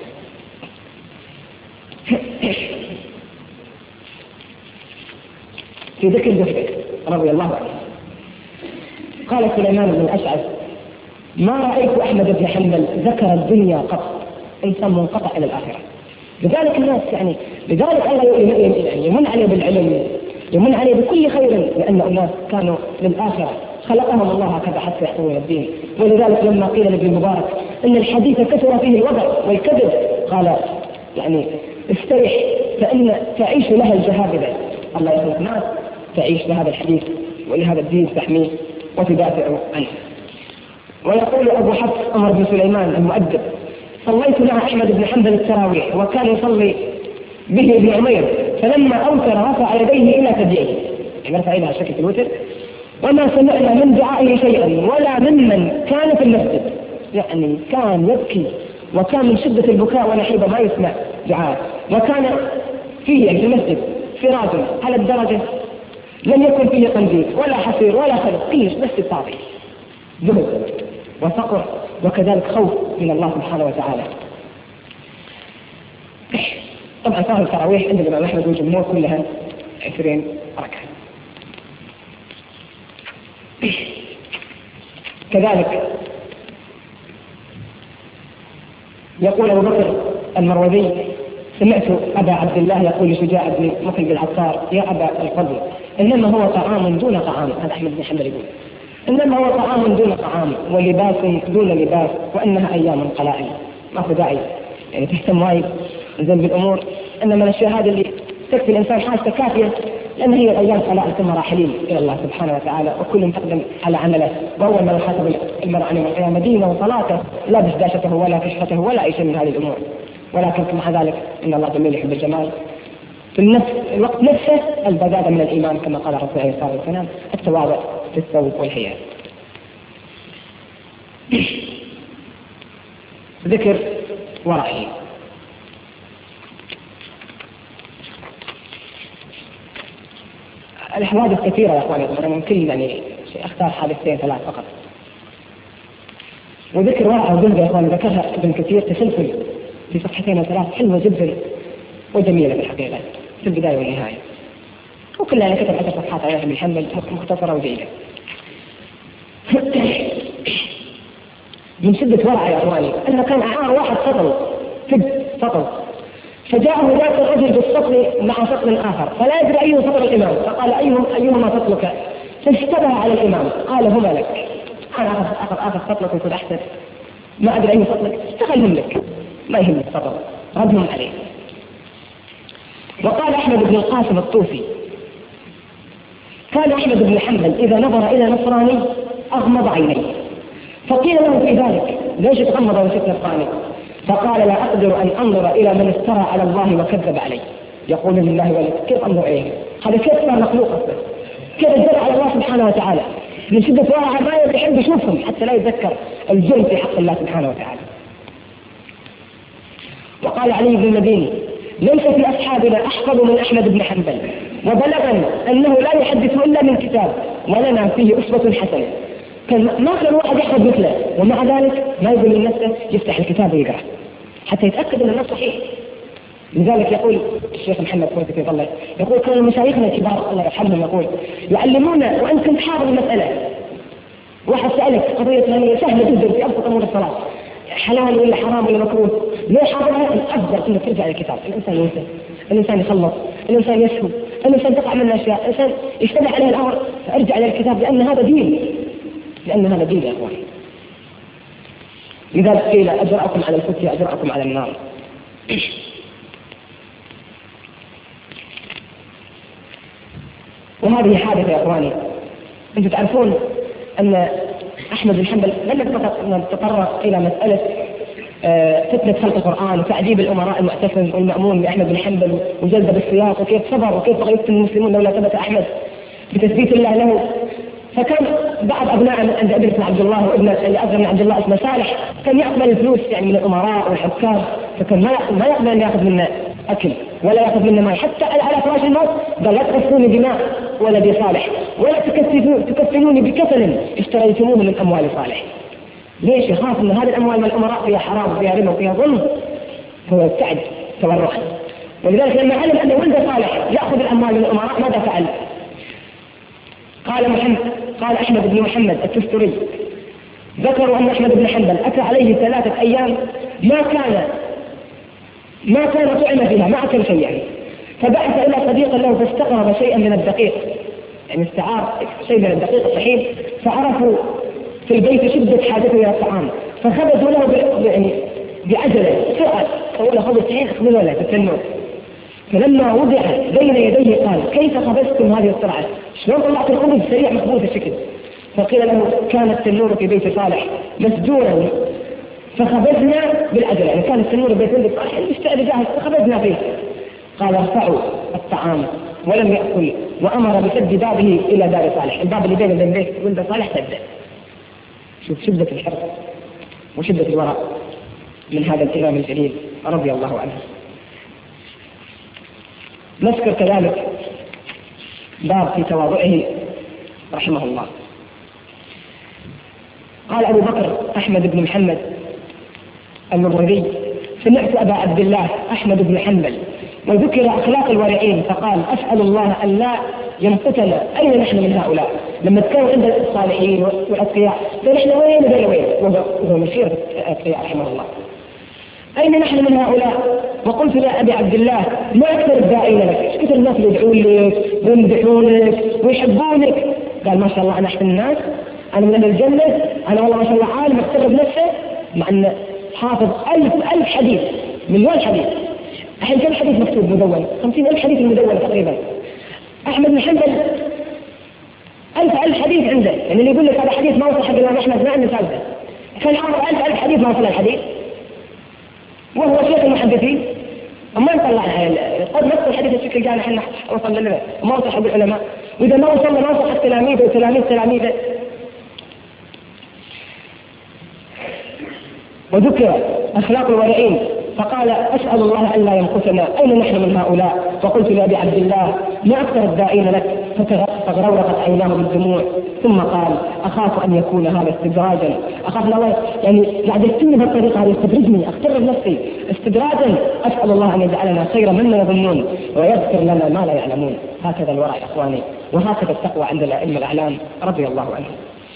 في ذكر جهده رضي الله عنه قال سليمان بن الأشعث ما رأيت أحمد بن حنبل ذكر الدنيا قط، إنسان منقطع إلى الآخرة. لذلك الناس يعني لذلك الله يمن عليه بالعلم، يمن عليه بكل خير، لأن الناس كانوا للآخرة، خلقهم الله هكذا حتى يحفظون الدين. ولذلك لما قيل لابن مبارك إن الحديث كثر فيه الوضع والكذب، قال يعني استرح فإن تعيش لها الجهابذة. الله يخلق ناس تعيش لهذا الحديث ولهذا الدين تحميه وتدافع عنه. ويقول أبو حفص عمر بن سليمان المؤدب: صليت مع أحمد بن حنبل التراويح وكان يصلي به ابن عمير، فلما أوتر رفع يديه إلى ثدييه، يعني رفع إلى شكل الوتر، وما سمعنا من دعائه شيئا ولا ممن كان في المسجد. يعني كان يبكي، وكان من شدة البكاء ونحيبه ما يسمع دعاء، وكان فيه يعني في المسجد فراج على الدرجة لم يكن فيه قنديل ولا حصير ولا خلق، فيه بس الطاغي، ذهب وفقر وكذلك خوف من الله سبحانه وتعالى. طبعا صلاة التراويح عند الإمام أحمد والجمهور كلها عشرين ركعة. كذلك يقول أبو بكر المروزي: سمعت أبا عبد الله يقول لشجاع بن مخلد العطار: يا أبا الفضل، إنما هو طعام دون طعام. هذا أحمد بن حنبل يقول: إنما هو طعام دون طعام ولباس دون لباس، وإنها أيام قلائل. ما في داعي يعني تهتم وايد زين بالأمور، إنما الأشياء هذه اللي تكفي الإنسان حاجته كافية، لأن هي الأيام قلائل ثم راحلين إلى الله سبحانه وتعالى، وكل مقدم على عمله. وأول ما يحاسب المرء عن يوم القيامة دينه وصلاته، لا دشداشته ولا كشفته ولا أي شيء من هذه الأمور. ولكن مع ذلك إن الله جميل يحب الجمال. في النفس الوقت نفسه البدادة من الإيمان، كما قال الرسول عليه الصلاة والسلام: التواضع في الثوب والحياء. ذكر ورعي. الحوادث كثيرة يا أخواني، أنا ممكن يعني أختار حادثتين ثلاث فقط. وذكر ورعي وجلد يا أخواني ذكرها ابن كثير تسلسل في صفحتين وثلاث، حلوة جدا وجميلة في الحقيقة في البداية والنهاية، وكلها يعني كتب عشر صفحات عليها ابن حنبل مختصرة وجيدة. من شدة ورعه يا أخواني أنه كان أعار واحد سطل فد سطل، فجاءه ذاك الرجل بالسطل مع سطل آخر، فلا يدري أيه سطل الإمام، فقال: أيهم أيهما سطلك؟ فاشتبه على الإمام، قال: هما لك. أنا أخذ أخذ سطلك ويكون أحسن، ما أدري أيه سطلك، اشتغلهم لك، ما يهم السطل، ردهم عليه. وقال أحمد بن القاسم الطوفي: كان أحمد بن حنبل إذا نظر إلى نصراني أغمض عينيه، فقيل له في ذلك: ليش تغمض وشفت نصراني؟ فقال: لا أقدر أن أنظر إلى من افترى على الله وكذب عليه. يقول لله ولد، كيف أنظر إليه؟ هذا كيف صار مخلوق أصلا؟ كيف يدل على الله سبحانه وتعالى؟ من شدة ورعه ما يحب يشوفهم حتى لا يتذكر الجرم في حق الله سبحانه وتعالى. وقال علي بن المديني: ليس في أصحابنا أحفظ من أحمد بن حنبل، وبلغني أنه لا يحدث إلا من كتاب، ولنا فيه أسوة حسنة. ما كان واحد يحفظ مثله، ومع ذلك ما يقول لنفسه يفتح الكتاب ويقرأ حتى يتأكد أن النص صحيح. لذلك يقول الشيخ محمد كويت في ظله، يقول: كان مشايخنا الكبار الله يرحمهم يقول: يعلمونا وأنت كنت حافظ المسألة، واحد سألك قضية ثانية سهلة جدا في أبسط أمور الصلاة، حلال ولا حرام ولا مكروه، ليه حاضرها؟ الأفضل أنك ترجع للكتاب. الإنسان ينسى، الإنسان يخلص، الإنسان يسهو، الإنسان تقع منه أشياء، الإنسان يشتبه عليه الأمر، فارجع للكتاب، لأن هذا دين، لأن هذا دين يا أخواني. لذلك قيل: أجرأكم على الفتية أجرأكم على النار. وهذه حادثة يا أخواني. أنتم تعرفون أن أحمد بن حنبل لم يتطرق إلى مسألة فتنة خلق القرآن وتعذيب الأمراء المعتصم والمأمون لأحمد بن حنبل وجلده بالسياط، وكيف صبر وكيف بغى يفتن المسلمون لولا ثبت أحمد بتثبيت الله له. فكان بعض أبناء عند ابن عبد الله وابن اللي أصغر من عبد الله اسمه صالح كان يقبل الفلوس يعني من الأمراء والحكام، فكان ما ما يقبل أن يأخذ منا أكل ولا يأخذ منا ماء، حتى على فراش الموت قال: لا تغسلوني دماء ولدي صالح، ولا تكفنوني بكفن اشتريتموه من أموال صالح. ليش؟ يخاف أن هذه الأموال من الأمراء فيها حرام وفيها ربا وفيها ظلم، فهو يبتعد تورعا. ولذلك لما علم أن ولد صالح يأخذ الأموال من الأمراء ماذا فعل؟ قال محمد قال أحمد بن محمد التستري: ذكروا أن أحمد بن حنبل أتى عليه ثلاثة أيام ما كان ما كان طعم فيها، ما أكل شيء يعني، فبعث إلى صديق له فاستقرب شيئا من الدقيق، يعني استعار شيء من الدقيق الصحيح، فعرفوا في البيت شدة حاجته إلى الطعام، فخبزوا له يعني بعجلة سرعة، قالوا له خبز صحيح اخبزوا له في التنور. فلما وضع بين يديه قال: كيف خبزتم هذه السرعة؟ شلون طلعت الخبز سريع مخبوط الشكل؟ فقيل له: كان التنور في بيت صالح مسجورا فخبزنا بالعجلة، يعني كان التنور في بيت صالح المستعد جاهز فخبزنا فيه. قال: ارفعوا الطعام، ولم يأكل، وأمر بسد بابه إلى دار صالح، الباب اللي بين البيت ولد صالح سده. شوف شدة الحرص وشدة الورع من هذا الإمام الجليل رضي الله عنه. نذكر كذلك باب في تواضعه رحمه الله. قال أبو بكر أحمد بن محمد المروزي: سمعت أبا عبد الله أحمد بن حنبل وذكر أخلاق الورعين فقال: أسأل الله أن لا يمقتنا، أين نحن من هؤلاء؟ لما تكون عند الصالحين والأتقياء فنحن وين بين وين؟ وهو مشير الأتقياء رحمه الله. أين نحن من هؤلاء؟ وقلت يا أبي عبد الله: ما أكثر الداعين لك، إيش كثر الناس يدعون لك ويمدحونك ويحبونك؟ قال: ما شاء الله أنا أحسن الناس، أنا من أهل الجنة، أنا والله ما شاء الله عالم أقترب نفسه، مع أن حافظ ألف ألف حديث، مليون حديث. الحين كم حديث مكتوب مدون؟ خمسين ألف حديث مدون تقريبا. أحمد بن حنبل ألف ألف حديث عنده، يعني اللي يقول لك هذا حديث ما وصل حق الإمام أحمد ما عنده ثالثة، كان عمره ألف ألف حديث ما وصل الحديث، وهو شيخ المحدثين. وما نطلع قد نص الحديث الشكل جانا احنا وصل لنا وما وصل حق العلماء، وإذا ما وصلنا ما وصل حق تلاميذه وتلاميذ تلاميذه. وذكر أخلاق الورعين فقال: أسأل الله أن لا يمقتنا، أين نحن من هؤلاء؟ وقلت لأبي عبد الله: ما أكثر الداعين لك؟ فغرورقت عيناه بالدموع، ثم قال: أخاف أن يكون هذا استدراجا، أخاف الله يعني قاعد يستني بالطريقة هذه يستدرجني، أختبر نفسي استدراجا، أسأل الله أن يجعلنا خيرا مما يظنون ويغفر لنا ما لا يعلمون. هكذا الورع يا إخواني، وهكذا التقوى عند الأئمة الأعلام رضي الله عنهم.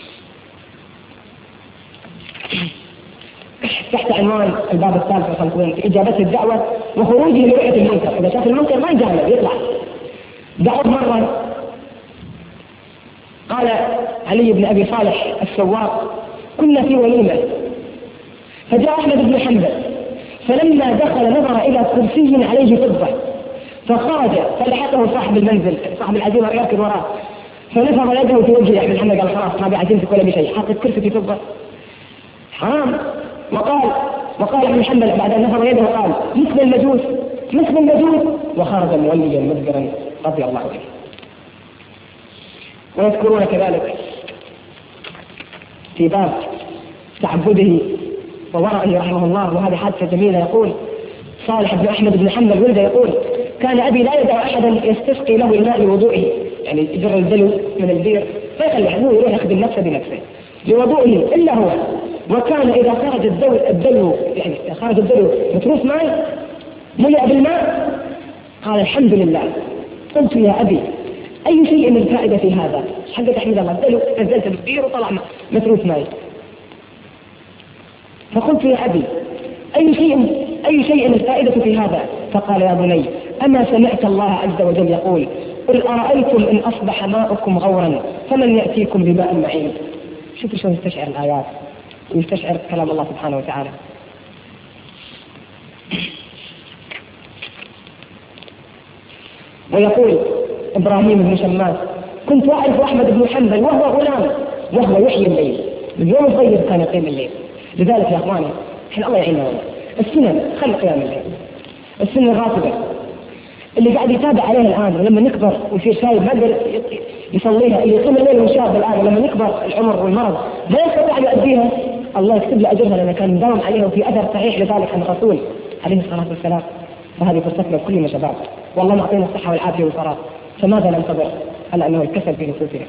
تحت عنوان الباب الثالث والخمسون في إجابة الدعوة وخروجه لرؤية المنكر، إذا شاف المنكر ما يجامل يطلع. دعوة مرة قال علي بن أبي صالح السواق: كنا في وليمة فجاء أحمد بن حنبل، فلما دخل نظر إلى كرسي عليه فضة فخرج فلحقه صاحب المنزل صاحب العزيمة يركض وراه، فنفض يده في وجه أحمد بن حنبل قال: خلاص ما بعزيمتك ولا بشيء، حاطط كرسي في فضة حرام. وقال وقال ابن حنبل بعد أن نفض يده قال: مثل المجوس مثل المجوس، وخرج موليا مدبرا رضي الله عنه. ويذكرون كذلك في باب تعبده وورعه رحمه الله، وهذه حادثة جميلة. يقول صالح بن أحمد بن حنبل ولد يقول: كان أبي لا يدع أحدا يستسقي له الماء لوضوئه، يعني يجر الدلو من البير فيخلي هو يروح يخدم نفسه بنفسه لوضوئه إلا هو، وكان إذا خرج الدلو, الدلو يعني خرج الدلو متروس ماء ملئ بالماء قال: الحمد لله. قلت يا أبي: أي شيء من فائدة في هذا؟ حقك أحمد الله، الدلو نزلت بالبير وطلع متروس ماء. فقلت يا أبي: أي شيء أي شيء الفائدة في هذا؟ فقال: يا بني، أما سمعت الله عز وجل يقول: قل أرأيتم إن أصبح ماؤكم غورا فمن يأتيكم بماء معين. شوفوا شو يستشعر الآيات ويستشعر كلام الله سبحانه وتعالى. ويقول إبراهيم بن شماس: كنت أعرف أحمد بن حنبل وهو غلام وهو يحيي الليل، من يوم صغير كان يقيم الليل. لذلك يا أخواني إحنا الله يعيننا، السنن خلق قيام الليل، السنن الراتبة اللي قاعد يتابع عليها الآن، ولما نكبر ويصير شايب ما يقدر يصليها، اللي يقيم الليل وشاب الآن ولما نكبر العمر والمرض ما يستطيع أن يؤديها، الله يكتب له أجرها لأنه كان مداوم عليها وفي أثر صحيح لذلك عن الرسول عليه الصلاة والسلام. فهذه فرصتنا كلنا شباب، والله معطينا الصحة والعافية والفراغ، فماذا ننتظر على أنه الكسل في نفوسنا؟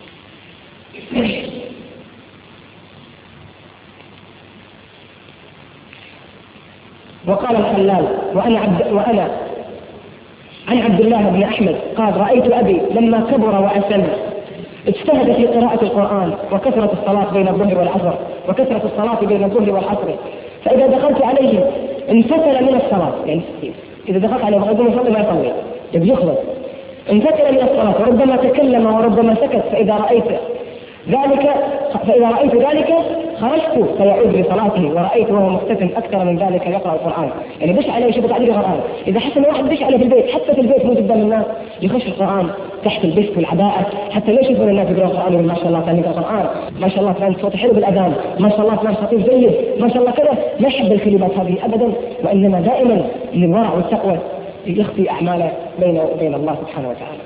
وقال الخلال: وأنا عبد وأنا عن عبد الله بن أحمد قال: رأيت أبي لما كبر وأسن اجتهد في قراءة القرآن وكثرة الصلاة بين الظهر والعصر وكثرة الصلاة بين الظهر والعصر، فإذا دخلت عليه انفتل من الصلاة، يعني إذا دخلت عليه وقد يصلي ما يصلي يبي يخلص، انفتل من الصلاة وربما تكلم وربما سكت، فإذا رأيت ذلك فإذا رأيت ذلك خرجت فيعود لصلاته، ورأيت وهو مختتم أكثر من ذلك يقرأ القرآن. يعني بش عليه شوف تعليق القرآن، إذا حس إن واحد بش عليه في البيت حتى في البيت مو قدام الناس يخش القرآن تحت البث والعباءة، حتى ليش يشوفون الناس يقرأوا القرآن يقول ما شاء الله كان يقرأ القرآن، ما شاء الله كان صوته حلو بالأذان، ما شاء الله كان خطيب جيد، ما شاء الله كذا. ما يحب الكلمات هذه أبدا، وإنما دائما للورع والتقوى يخفي أعماله بينه وبين الله سبحانه وتعالى.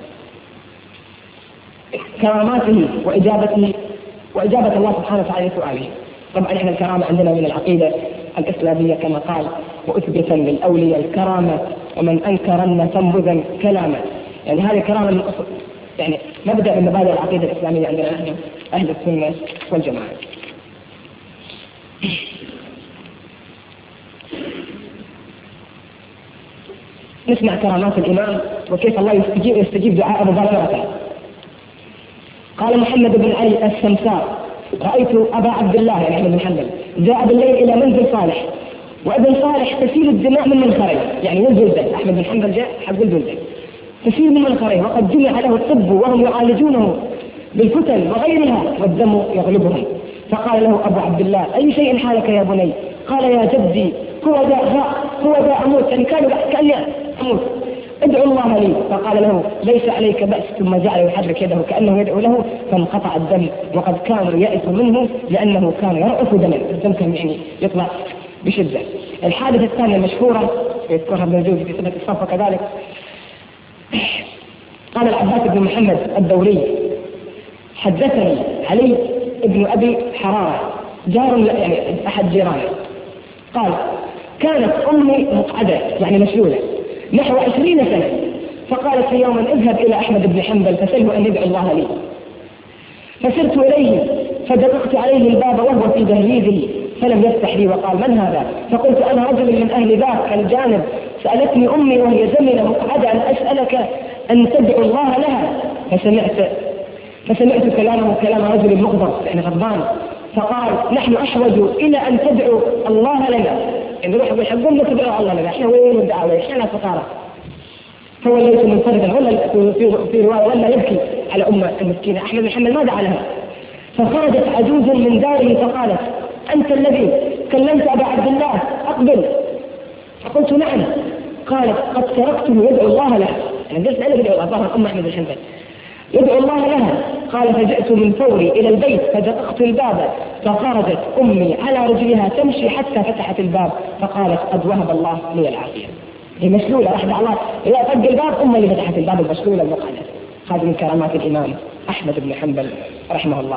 كراماته وإجابته وإجابة الله سبحانه وتعالى لسؤاله. طبعا احنا الكرامة عندنا من العقيدة الإسلامية كما قال وأثبتا للأولياء الكرامة ومن أنكرن تنبذا كلاما. يعني هذه كرامة من أصل، يعني مبدأ من مبادئ العقيدة الإسلامية عندنا نحن أهل السنة والجماعة. نسمع كرامات الإمام وكيف الله يستجيب, يستجيب دعاء مباشرة. قال محمد بن علي السمسار: رأيت أبا عبد الله يعني أحمد بن حنبل جاء بالليل إلى منزل صالح، وابن صالح تسيل الدماء من منخريه، يعني ولد ولده أحمد بن حنبل جاء حق ولد ولده تسيل من منخريه، وقد جمع له الطب وهم يعالجونه بالفتن وغيرها والدم يغلبهم. فقال له أبو عبد الله: أي شيء حالك يا بني؟ قال: يا جدي هو ذا هو ذا أموت، يعني كان كأني أموت، ادعو الله لي. فقال له: ليس عليك بأس. ثم جعل يحرك يده كأنه يدعو له، فانقطع الدم، وقد كانوا يئسوا منه لأنه كان يرأف دما، الدم كان يعني يطلع بشدة. الحادثة الثانية المشهورة يذكرها ابن الجوزي في سنة الصف كذلك. قال العباس بن محمد الدوري: حدثني علي ابن أبي حرارة جار يعني أحد جيرانه، قال: كانت أمي مقعدة يعني مشلولة نحو عشرين سنة، فقالت في يوم: اذهب إلى أحمد بن حنبل فسله أن يدعو الله لي. فسرت إليه فدققت عليه الباب وهو في دهليزه فلم يفتح لي، وقال: من هذا؟ فقلت: أنا رجل من أهل ذاك الجانب، سألتني أمي وهي زمنة مقعدة أن أسألك أن تدعو الله لها. فسمعت فسمعت كلامه كلام رجل مغضب يعني غضبان، فقال: نحن أحوج إلى أن تدعو الله لنا، يعني روح يحبون تدعو الله لنا، احنا وين الدعوة، احنا فقارة. فوليت منفردا ولا في في رواية ولا يبكي على أمة المسكينة. أحمد بن حنبل ما دعا لها، فخرجت عجوز من داره فقالت: أنت الذي كلمت أبا عبد الله، أقبل. فقلت: نعم. قالت: قد تركته يدعو الله لها، يعني قلت أنا بدعو الله أم أحمد بن حنبل يدعو الله لها. قال: فجئت من فوري إلى البيت فدققت الباب، فخرجت أمي على رجلها تمشي حتى فتحت الباب، فقالت: قد وهب الله لي العافية. هي مشلولة رحمة الله، إذا طق الباب أمي اللي فتحت الباب المشلولة المقعدة. هذه من كرامات الإمام أحمد بن حنبل رحمه الله.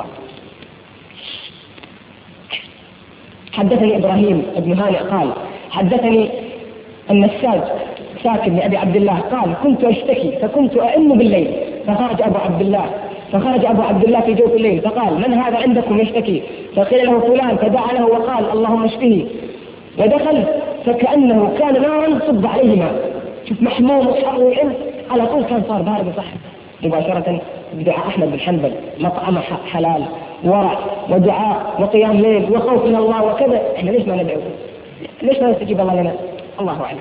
حدثني إبراهيم بن هانئ قال: حدثني النساج ساكن لأبي عبد الله قال: كنت أشتكي فكنت أئن بالليل، فخرج أبو عبد الله فخرج أبو عبد الله في جوف الليل فقال: من هذا عندكم يشتكي؟ فقيل له: فلان، فدعا له وقال: اللهم اشفه. ودخل فكأنه كان نارا صب عليه ماء، شوف محموم وحر وعلم على طول، كان صار بارد صح. مباشرة بدعاء أحمد بن حنبل، مطعم حلال ورع ودعاء وقيام ليل وخوف من الله وكذا. احنا ليش ما ندعو؟ ليش ما يستجيب الله لنا؟ الله أعلم.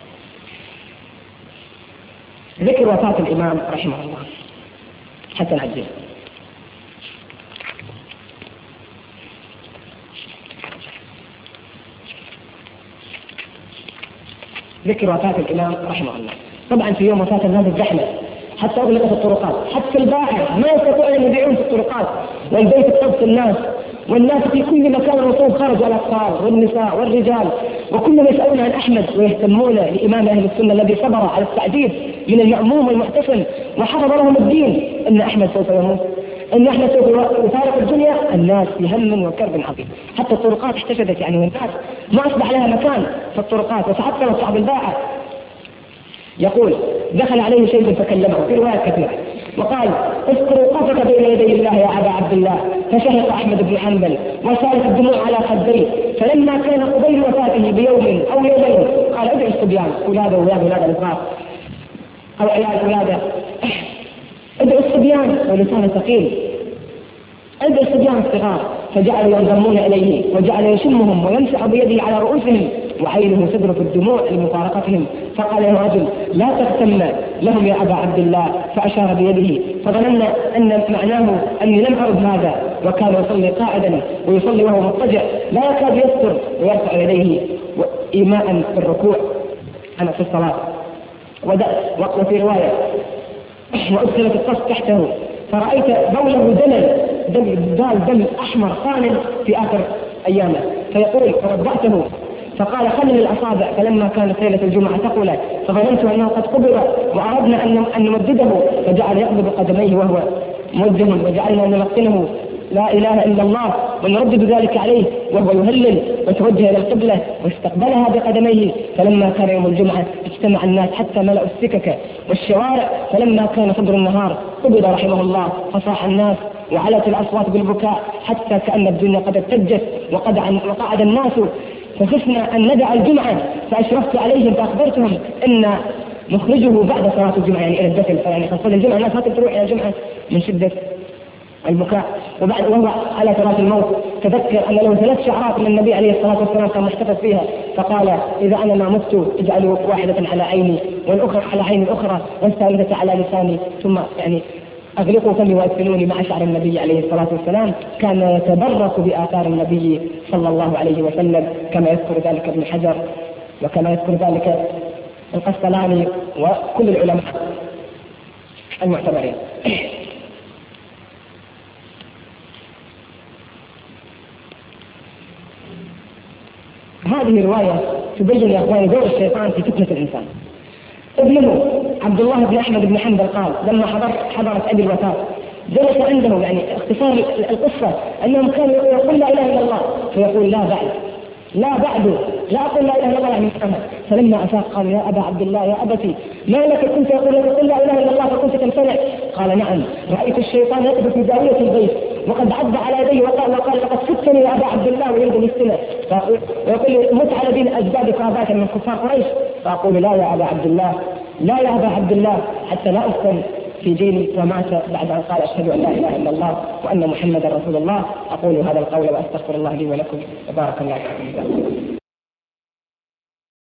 ذكر وفاة الإمام رحمه الله حتى نعجل. ذكر وفاة الإمام رحمه الله. طبعا في يوم وفاة الناس الزحمة حتى أغلقت الطرقات، حتى الباحث ما يستطيعون أن يبيعون في الطرقات، والبيت اتصف الناس، والناس في كل مكان الوصول خرجوا الأطفال والنساء والرجال، وكلهم يسألون عن أحمد ويهتمون لإمام أهل السنة الذي صبر على التعذيب من المأموم والمعتصم وحفظ لهم الدين. أن أحمد سوف يموت، أن أحمد سوف يفارق الدنيا. الناس في هم وكرب عظيم، حتى الطرقات احتشدت يعني، والناس ما أصبح لها مكان في الطرقات وتعطلت صعب الباعة. يقول: دخل عليه شيء فكلمه في رواية كثيرة وقال: اذكر وقوفك بين يدي الله يا أبا عبد الله. فشهق أحمد بن حنبل وسالت الدموع على خديه. فلما كان قبيل وفاته بيوم أو يومين قال: ادعوا الصبيان، أولاده وأولاد أولاد الإصغار أو عيال أولاده، ادعوا الصبيان، ولسانه ثقيل عند الصبيان الصغار فجعلوا ينضمون إليه وجعل يشمهم ويمسح بيده على رؤوسهم وعينه تذرف الدموع لمفارقتهم. فقال له رجل: لا تغتم لهم يا أبا عبد الله، فأشار بيده فظننا أن معناه أني لم أرد هذا. وكان يصلي قاعدا ويصلي وهو مضطجع لا يكاد يستر ويرفع يديه إيماء بالركوع أنا في الصلاة. وفي رواية: وأدخلت القص تحته فرأيت بوله دلل دم دال دم أحمر قانن في آخر أيامه. فيقول: فربعته فقال: خلل الأصابع. فلما كانت ليلة الجمعة ثقل فظننت أنه قد قبض وأردنا أن نمدده، فجعل يقبض قدميه وهو موجه، وجعلنا نلقنه لا إله إلا الله ونردد ذلك عليه وهو يهلل، وتوجه إلى القبلة واستقبلها بقدميه. فلما كان يوم الجمعة اجتمع الناس حتى ملأوا السكك والشوارع. فلما كان صدر النهار قبض رحمه الله، فصاح الناس وعلت الأصوات بالبكاء حتى كأن الدنيا قد ارتجت وقعد الناس. فخفنا أن ندع الجمعة فأشرفت عليهم فأخبرتهم أن نخرجه بعد صلاة الجمعة يعني إلى الدفن. فيعني خاصة الجمعة الناس ما تروح إلى الجمعة من شدة البكاء. وبعد وهو على فراش الموت تذكر أن له ثلاث شعرات من النبي عليه الصلاة والسلام كان محتفظ فيها، فقال: إذا أنا ما مت اجعلوا واحدة على عيني والأخرى على عين الأخرى والثالثة على لساني، ثم يعني أغلقوا فمي وأدفنوني مع شعر النبي عليه الصلاة والسلام. كان يتبرك بآثار النبي صلى الله عليه وسلم كما يذكر ذلك ابن حجر وكما يذكر ذلك القسطلاني وكل العلماء المعتبرين. هذه الرواية تبين يا أخواني دور الشيطان في فتنة الإنسان. ابنه عبد الله بن أحمد بن حنبل قال: لما حضرت حضرت أبي الوفاة جلس عنده، يعني اختصار القصة أنهم كانوا يقول لا إله إلا الله فيقول: لا بعد لا بعد لا أقول لا إله إلا الله يعني أنا. فلما أفاق قال: يا أبا عبد الله يا أبتي ما لك كنت يقول لك قل لا إله إلا الله فكنت تمتنع؟ قال: نعم، رأيت الشيطان يقف في زاوية البيت وقد عض على يديه وقال وقال لقد فتني يا أبا عبد الله ويريد الاستناء، ويقول لي: مت على دين أجدادك وآبائك من كفار قريش. فأقول: لا يا أبا عبد الله لا يا أبا عبد الله حتى لا أفتن في ديني. ومات بعد أن قال: أشهد أن لا إله إلا الله وأن محمدا رسول الله. أقول هذا القول وأستغفر الله لي ولكم وبارك الله فيكم.